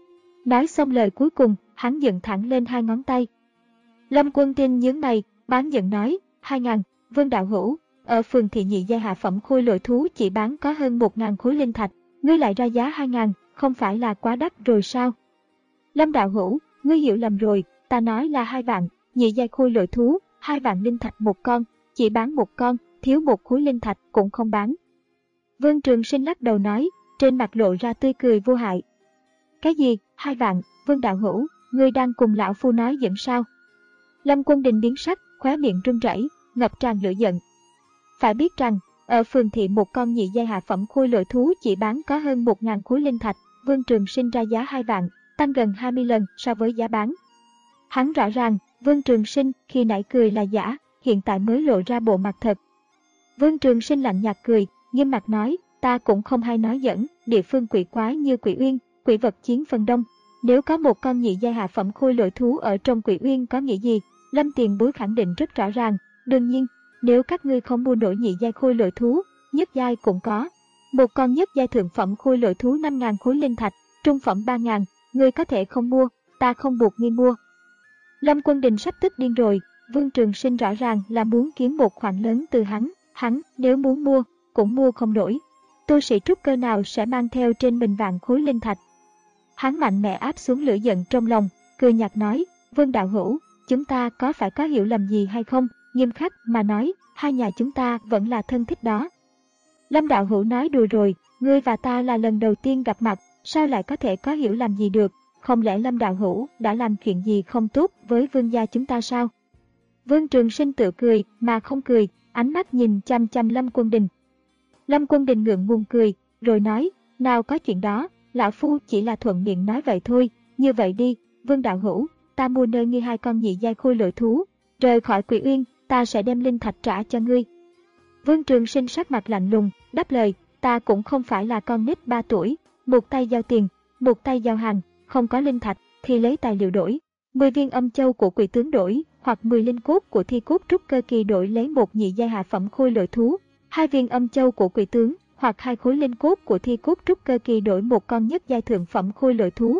Nói xong lời cuối cùng, hắn dựng thẳng lên hai ngón tay. Lâm Quân Trinh nhướng mày, bán giận nói, hai ngàn, Vương đạo hữu, ở phường thị nhị giai hạ phẩm khôi lỗi thú chỉ bán có hơn một ngàn khối linh thạch, ngươi lại ra giá hai ngàn, không phải là quá đắt rồi sao? Lâm đạo hữu, ngươi hiểu lầm rồi, ta nói là hai vạn, nhị giai khôi lỗi thú, hai vạn linh thạch một con, chỉ bán một con, thiếu một khối linh thạch cũng không bán. Vương Trường Sinh lắc đầu nói, trên mặt lộ ra tươi cười vô hại. Cái gì, hai vạn, Vương đạo hữu, ngươi đang cùng lão phu nói giỡn sao? Lâm Quân Đình biến sắc, khóe miệng run rẩy, ngập tràn lửa giận. Phải biết rằng, ở phường thị một con nhị giai hạ phẩm khôi lỗi thú chỉ bán có hơn một ngàn khối linh thạch, Vương Trường Sinh ra giá hai vạn, tăng gần hai mươi lần so với giá bán. Hắn rõ ràng, Vương Trường Sinh khi nãy cười là giả, hiện tại mới lộ ra bộ mặt thật. Vương Trường Sinh lạnh nhạt cười, nghiêm mặt nói, ta cũng không hay nói giỡn, địa phương quỷ quái như Quỷ Uyên, quỷ vật chiến phần đông. Nếu có một con nhị giai hạ phẩm khôi lỗi thú ở trong Quỷ Uyên có nghĩa gì, Lâm tiền bối khẳng định rất rõ ràng. Đương nhiên, nếu các ngươi không mua nổi nhị giai khôi lỗi thú, nhất giai cũng có. Một con nhất giai thượng phẩm khôi lỗi thú năm ngàn khối linh thạch, trung phẩm ba ngàn, ngươi có thể không mua, ta không buộc ngươi mua. Lâm Quân Đình sắp tức điên rồi, Vương Trường Sinh rõ ràng là muốn kiếm một khoản lớn từ hắn, hắn nếu muốn mua, cũng mua không nổi. Tu sĩ trúc cơ nào sẽ mang theo trên mình vạn khối linh thạch. Hắn mạnh mẽ áp xuống lửa giận trong lòng, cười nhạt nói, Vương đạo hữu, chúng ta có phải có hiểu lầm gì hay không? Nghiêm khắc mà nói, hai nhà chúng ta vẫn là thân thích đó. Lâm đạo hữu nói đùa rồi, ngươi và ta là lần đầu tiên gặp mặt, sao lại có thể có hiểu lầm gì được? Không lẽ Lâm đạo hữu đã làm chuyện gì không tốt với vương gia chúng ta sao? Vương Trường Sinh tự cười mà không cười, ánh mắt nhìn chăm chăm Lâm Quân Đình. Lâm Quân Đình ngượng ngùng cười, rồi nói, nào có chuyện đó, lão phu chỉ là thuận miệng nói vậy thôi. Như vậy đi, Vương đạo hữu, ta mua nơi ngươi hai con nhị giai khôi lỗi thú, rời khỏi Quỷ Uyên, ta sẽ đem linh thạch trả cho ngươi. Vương Trường Sinh sắc mặt lạnh lùng, đáp lời, ta cũng không phải là con nít ba tuổi, một tay giao tiền, một tay giao hàng, không có linh thạch thì lấy tài liệu đổi. mười viên âm châu của Quỷ tướng đổi, hoặc mười linh cốt của thi cốt trúc cơ kỳ đổi lấy một nhị giai hạ phẩm khôi lỗi thú. hai viên âm châu của Quỷ tướng, hoặc hai khối linh cốt của thi cốt trúc cơ kỳ đổi một con nhất giai thượng phẩm khôi lỗi thú.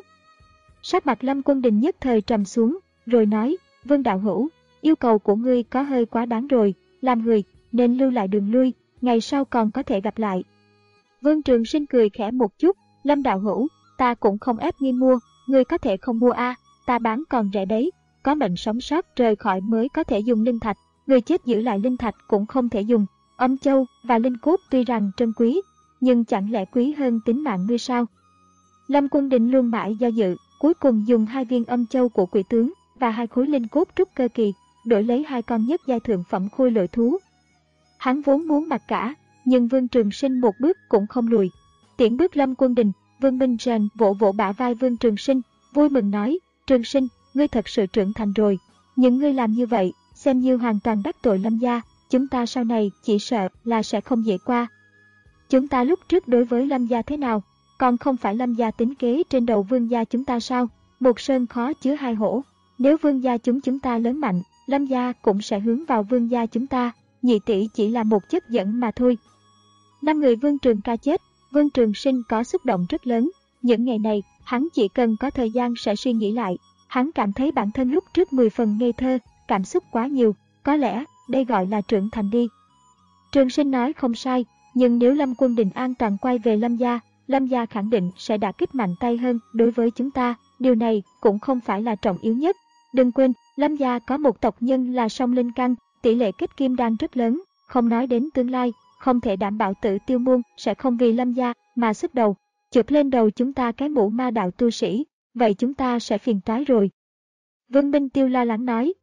Sắc mặt Lâm Quân Đình nhất thời trầm xuống, rồi nói, Vương đạo hữu, yêu cầu của ngươi có hơi quá đáng rồi, làm người nên lưu lại đường lui, ngày sau còn có thể gặp lại. Vương Trường Sinh cười khẽ một chút, Lâm đạo hữu, ta cũng không ép ngươi mua, ngươi có thể không mua a, à, ta bán còn rẻ đấy, có mệnh sống sót rời khỏi mới có thể dùng linh thạch, người chết giữ lại linh thạch cũng không thể dùng. Âm châu và linh cốt tuy rằng trân quý, nhưng chẳng lẽ quý hơn tính mạng ngươi sao? Lâm Quân Đình luôn mãi do dự, cuối cùng dùng hai viên âm châu của Quỷ tướng và hai khối linh cốt trúc cơ kỳ, đổi lấy hai con nhất giai thượng phẩm khôi lỗi thú. Hắn vốn muốn mặc cả, nhưng Vương Trường Sinh một bước cũng không lùi. Tiễn bước Lâm Quân Đình, Vương Minh Trần vỗ vỗ bả vai Vương Trường Sinh, vui mừng nói, Trường Sinh, ngươi thật sự trưởng thành rồi. Nhưng ngươi làm như vậy, xem như hoàn toàn đắc tội Lâm gia, chúng ta sau này chỉ sợ là sẽ không dễ qua. Chúng ta lúc trước đối với Lâm gia thế nào, còn không phải Lâm gia tính kế trên đầu Vương gia chúng ta sao? Một sơn khó chứa hai hổ. Nếu Vương gia chúng chúng ta lớn mạnh, Lâm gia cũng sẽ hướng vào Vương gia chúng ta. Nhị tỷ chỉ là một chất dẫn mà thôi. Năm người Vương Trường ca chết, Vương Trường Sinh có xúc động rất lớn. Những ngày này, hắn chỉ cần có thời gian sẽ suy nghĩ lại. Hắn cảm thấy bản thân lúc trước mười phần ngây thơ, cảm xúc quá nhiều. Có lẽ, đây gọi là trưởng thành đi. Trường Sinh nói không sai, nhưng nếu Lâm Quân Đình an toàn quay về Lâm gia, Lâm gia khẳng định sẽ đả kích mạnh tay hơn đối với chúng ta. Điều này cũng không phải là trọng yếu nhất. Đừng quên, Lâm gia có một tộc nhân là Song Linh Căn, tỷ lệ kết kim đan rất lớn, không nói đến tương lai, không thể đảm bảo Tử Tiêu môn sẽ không vì Lâm gia mà sức đầu, chụp lên đầu chúng ta cái mũ ma đạo tu sĩ, vậy chúng ta sẽ phiền toái rồi. Vương Minh Tiêu lo lắng nói.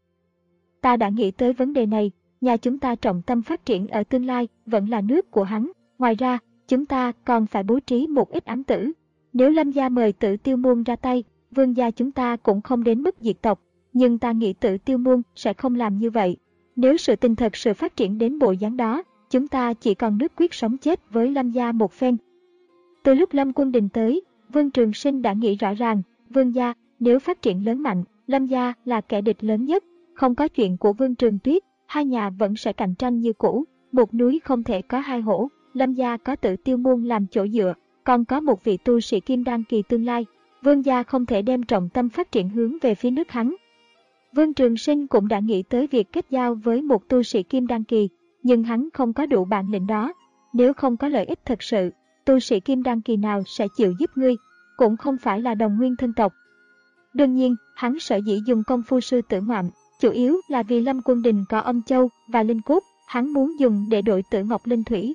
Ta đã nghĩ tới vấn đề này, nhà chúng ta trọng tâm phát triển ở tương lai vẫn là nước của hắn, ngoài ra, chúng ta còn phải bố trí một ít ám tử. Nếu Lâm gia mời Tử Tiêu môn ra tay, Vương gia chúng ta cũng không đến mức diệt tộc, nhưng ta nghĩ Tử Tiêu môn sẽ không làm như vậy. Nếu sự tình thật sự phát triển đến bộ dáng đó, chúng ta chỉ còn nước quyết sống chết với Lâm gia một phen. Từ lúc Lâm Quân Đình tới, Vương Trường Sinh đã nghĩ rõ ràng, Vương gia nếu phát triển lớn mạnh, Lâm gia là kẻ địch lớn nhất, không có chuyện của Vương Trường Tuyết, hai nhà vẫn sẽ cạnh tranh như cũ, một núi không thể có hai hổ, Lâm gia có Tử Tiêu môn làm chỗ dựa, còn có một vị tu sĩ kim đan kỳ tương lai, Vương gia không thể đem trọng tâm phát triển hướng về phía nước hắn. Vương Trường Sinh cũng đã nghĩ tới việc kết giao với một tu sĩ kim đan kỳ, nhưng hắn không có đủ bản lĩnh đó. Nếu không có lợi ích thật sự, tu sĩ kim đan kỳ nào sẽ chịu giúp ngươi, cũng không phải là đồng nguyên thân tộc. Đương nhiên, hắn sở dĩ dùng công phu sư tử ngoạm, chủ yếu là vì Lâm Quân Đình có âm châu và linh cốt, hắn muốn dùng để đổi Tử Ngọc Linh Thủy.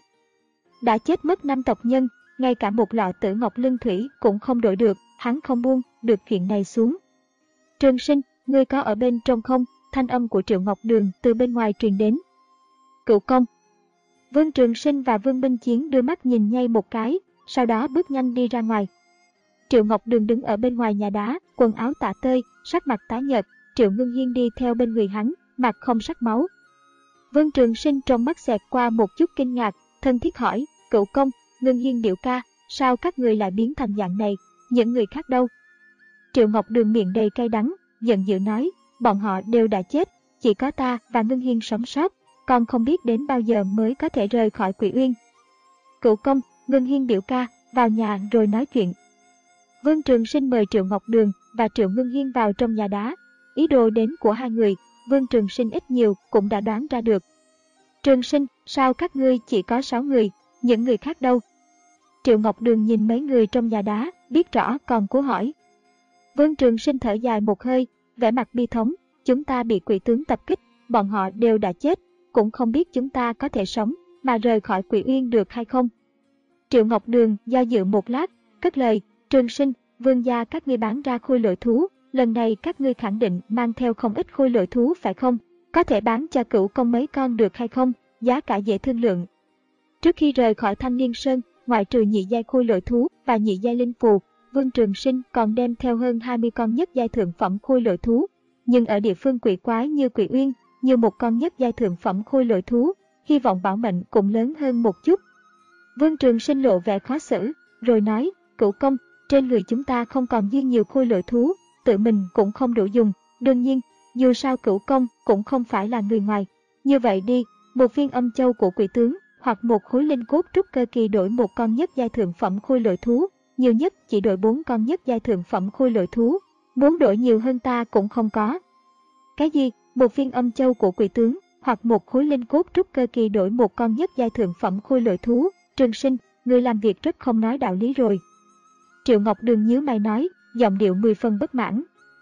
Đã chết mất năm tộc nhân, ngay cả một lọ Tử Ngọc Linh Thủy cũng không đổi được, hắn không buông được chuyện này xuống. Trường Sinh, ngươi có ở bên trong không? Thanh âm của Triệu Ngọc Đường từ bên ngoài truyền đến. Cựu công. Vương Trường Sinh và Vương Minh Chiến đưa mắt nhìn nhau một cái, sau đó bước nhanh đi ra ngoài. Triệu Ngọc Đường đứng ở bên ngoài nhà đá, quần áo tả tơi, sắc mặt tái nhợt. Triệu Ngưng Hiên đi theo bên người hắn, mặt không sắc máu. Vương Trường Sinh trong mắt xẹt qua một chút kinh ngạc, thân thiết hỏi, cựu công, Ngưng Hiên biểu ca, sao các người lại biến thành dạng này, những người khác đâu? Triệu Ngọc Đường miệng đầy cay đắng, giận dữ nói, bọn họ đều đã chết, chỉ có ta và Ngưng Hiên sống sót, còn không biết đến bao giờ mới có thể rời khỏi Quỷ Uyên. Cựu công, Ngưng Hiên biểu ca, vào nhà rồi nói chuyện. Vương Trường Sinh mời Triệu Ngọc Đường và Triệu Ngưng Hiên vào trong nhà đá. Ý đồ đến của hai người, Vương Trường Sinh ít nhiều cũng đã đoán ra được. Trường Sinh, sao các ngươi chỉ có sáu người, những người khác đâu? Triệu Ngọc Đường nhìn mấy người trong nhà đá, biết rõ còn cố hỏi. Vương Trường Sinh thở dài một hơi, vẻ mặt bi thống, chúng ta bị quỷ tướng tập kích, bọn họ đều đã chết, cũng không biết chúng ta có thể sống mà rời khỏi Quỷ Uyên được hay không. Triệu Ngọc Đường do dự một lát, cất lời, Trường Sinh, Vương gia các ngươi bán ra khôi lỗi thú, lần này các ngươi khẳng định mang theo không ít khôi lỗi thú phải không? Có thể bán cho cửu công mấy con được hay không? Giá cả dễ thương lượng. Trước khi rời khỏi Thanh Niên Sơn, ngoại trừ nhị giai khôi lỗi thú và nhị giai linh phù, Vương Trường Sinh còn đem theo hơn hai mươi con nhất giai thượng phẩm khôi lỗi thú. Nhưng ở địa phương quỷ quái như Quỷ Uyên, như một con nhất giai thượng phẩm khôi lỗi thú, hy vọng bảo mệnh cũng lớn hơn một chút. Vương Trường Sinh lộ vẻ khó xử, rồi nói, cửu công, trên người chúng ta không còn dư nhiều khôi lỗi thú, tự mình cũng không đủ dùng. Đương nhiên, dù sao cửu công cũng không phải là người ngoài. Như vậy đi, một viên âm châu của quỷ tướng, hoặc một khối linh cốt trúc cơ kỳ đổi một con nhất giai thượng phẩm khôi lỗi thú, nhiều nhất chỉ đổi bốn con nhất giai thượng phẩm khôi lỗi thú. Muốn đổi nhiều hơn ta cũng không có. Cái gì? Một viên âm châu của quỷ tướng, hoặc một khối linh cốt trúc cơ kỳ đổi một con nhất giai thượng phẩm khôi lỗi thú. Trường Sinh, người làm việc rất không nói đạo lý rồi. Triệu Ngọc Đường nhíu mày nói, giọng điệu mười phần bất mãn.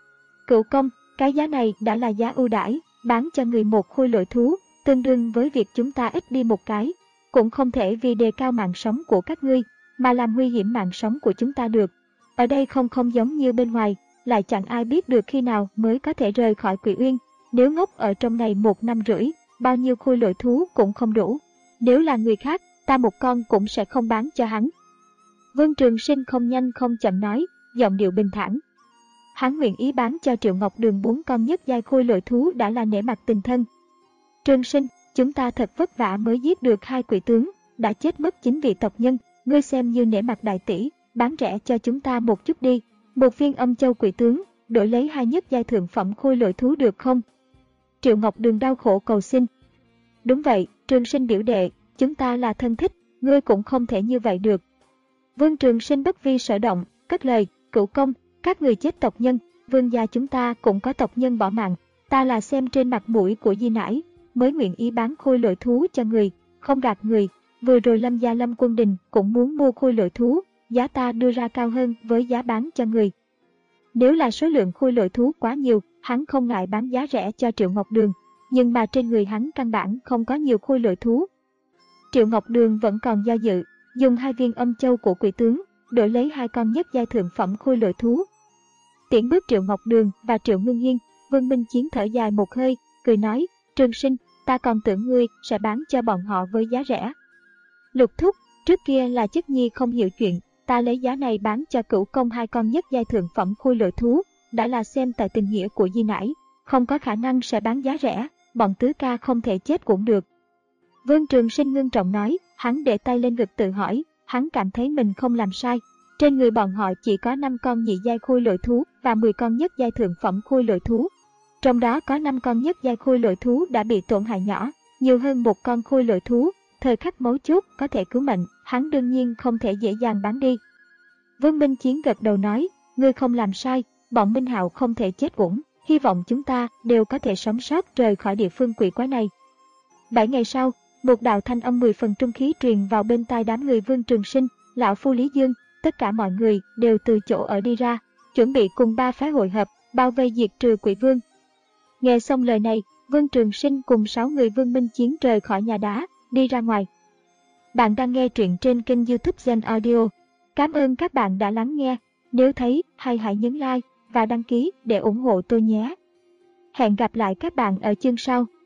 Cửu công, cái giá này đã là giá ưu đãi, bán cho người một khôi lỗi thú, tương đương với việc chúng ta ít đi một cái. Cũng không thể vì đề cao mạng sống của các ngươi, mà làm nguy hiểm mạng sống của chúng ta được. Ở đây không không giống như bên ngoài, lại chẳng ai biết được khi nào mới có thể rời khỏi Quỷ Uyên. Nếu ngốc ở trong này một năm rưỡi, bao nhiêu khôi lỗi thú cũng không đủ. Nếu là người khác, ta một con cũng sẽ không bán cho hắn. Vương Trường Sinh không nhanh không chậm nói, giọng điệu bình thản. Hắn nguyện ý bán cho Triệu Ngọc Đường bốn con nhất giai khôi lỗi thú đã là nể mặt tình thân. Trường Sinh, chúng ta thật vất vả mới giết được hai quỷ tướng, đã chết mất chín vị tộc nhân, ngươi xem như nể mặt đại tỷ, bán rẻ cho chúng ta một chút đi, một viên âm châu quỷ tướng, đổi lấy hai nhất giai thượng phẩm khôi lỗi thú được không? Triệu Ngọc Đường đau khổ cầu xin. Đúng vậy, Trường Sinh biểu đệ, chúng ta là thân thích, ngươi cũng không thể như vậy được. Vương Trường Sinh bất vi sở động, cất lời, cửu công, các người chết tộc nhân, vương gia chúng ta cũng có tộc nhân bỏ mạng, ta là xem trên mặt mũi của di nãi, mới nguyện ý bán khôi lỗi thú cho người, không gạt người. Vừa rồi Lâm gia Lâm Quân Đình cũng muốn mua khôi lỗi thú, giá ta đưa ra cao hơn với giá bán cho người. Nếu là số lượng khôi lỗi thú quá nhiều, hắn không ngại bán giá rẻ cho Triệu Ngọc Đường, nhưng mà trên người hắn căn bản không có nhiều khôi lỗi thú. Triệu Ngọc Đường vẫn còn do dự, dùng hai viên âm châu của quỷ tướng, đổi lấy hai con nhất giai thượng phẩm khôi lỗi thú. Tiễn bước Triệu Ngọc Đường và Triệu Ngưng Hiên, Vương Minh Chiến thở dài một hơi, cười nói, Trường Sinh, ta còn tưởng ngươi sẽ bán cho bọn họ với giá rẻ. Lục thúc, trước kia là chất nhi không hiểu chuyện, ta lấy giá này bán cho Cửu Công hai con nhất giai thượng phẩm khôi lỗi thú, đã là xem tại tình nghĩa của Di nải, không có khả năng sẽ bán giá rẻ, bọn tứ ca không thể chết cũng được. Vương Trường Sinh ngưng trọng nói, hắn để tay lên ngực tự hỏi, hắn cảm thấy mình không làm sai. Trên người bọn họ chỉ có năm con nhị giai khôi lỗi thú và mười con nhất giai thượng phẩm khôi lỗi thú. Trong đó có năm con nhất giai khôi lỗi thú đã bị tổn hại nhỏ, nhiều hơn một con khôi lỗi thú, thời khắc mấu chốt có thể cứu mệnh, hắn đương nhiên không thể dễ dàng bán đi. Vương Minh Chiến gật đầu nói, ngươi không làm sai, bọn Minh Hạo không thể chết uổng, hy vọng chúng ta đều có thể sống sót rời khỏi địa phương quỷ quái này. Bảy ngày sau, một đạo thanh âm mười phần trung khí truyền vào bên tai đám người Vương Trường Sinh, lão phu Lý Dương, tất cả mọi người đều từ chỗ ở đi ra, chuẩn bị cùng ba phái hội hợp, bao vây diệt trừ quỷ vương. Nghe xong lời này, Vương Trường Sinh cùng sáu người Vương Minh Chiến rời khỏi nhà đá, đi ra ngoài. Bạn đang nghe truyện trên kênh YouTube Gen Audio. Cảm ơn các bạn đã lắng nghe. Nếu thấy hay hãy nhấn like và đăng ký để ủng hộ tôi nhé. Hẹn gặp lại các bạn ở chương sau.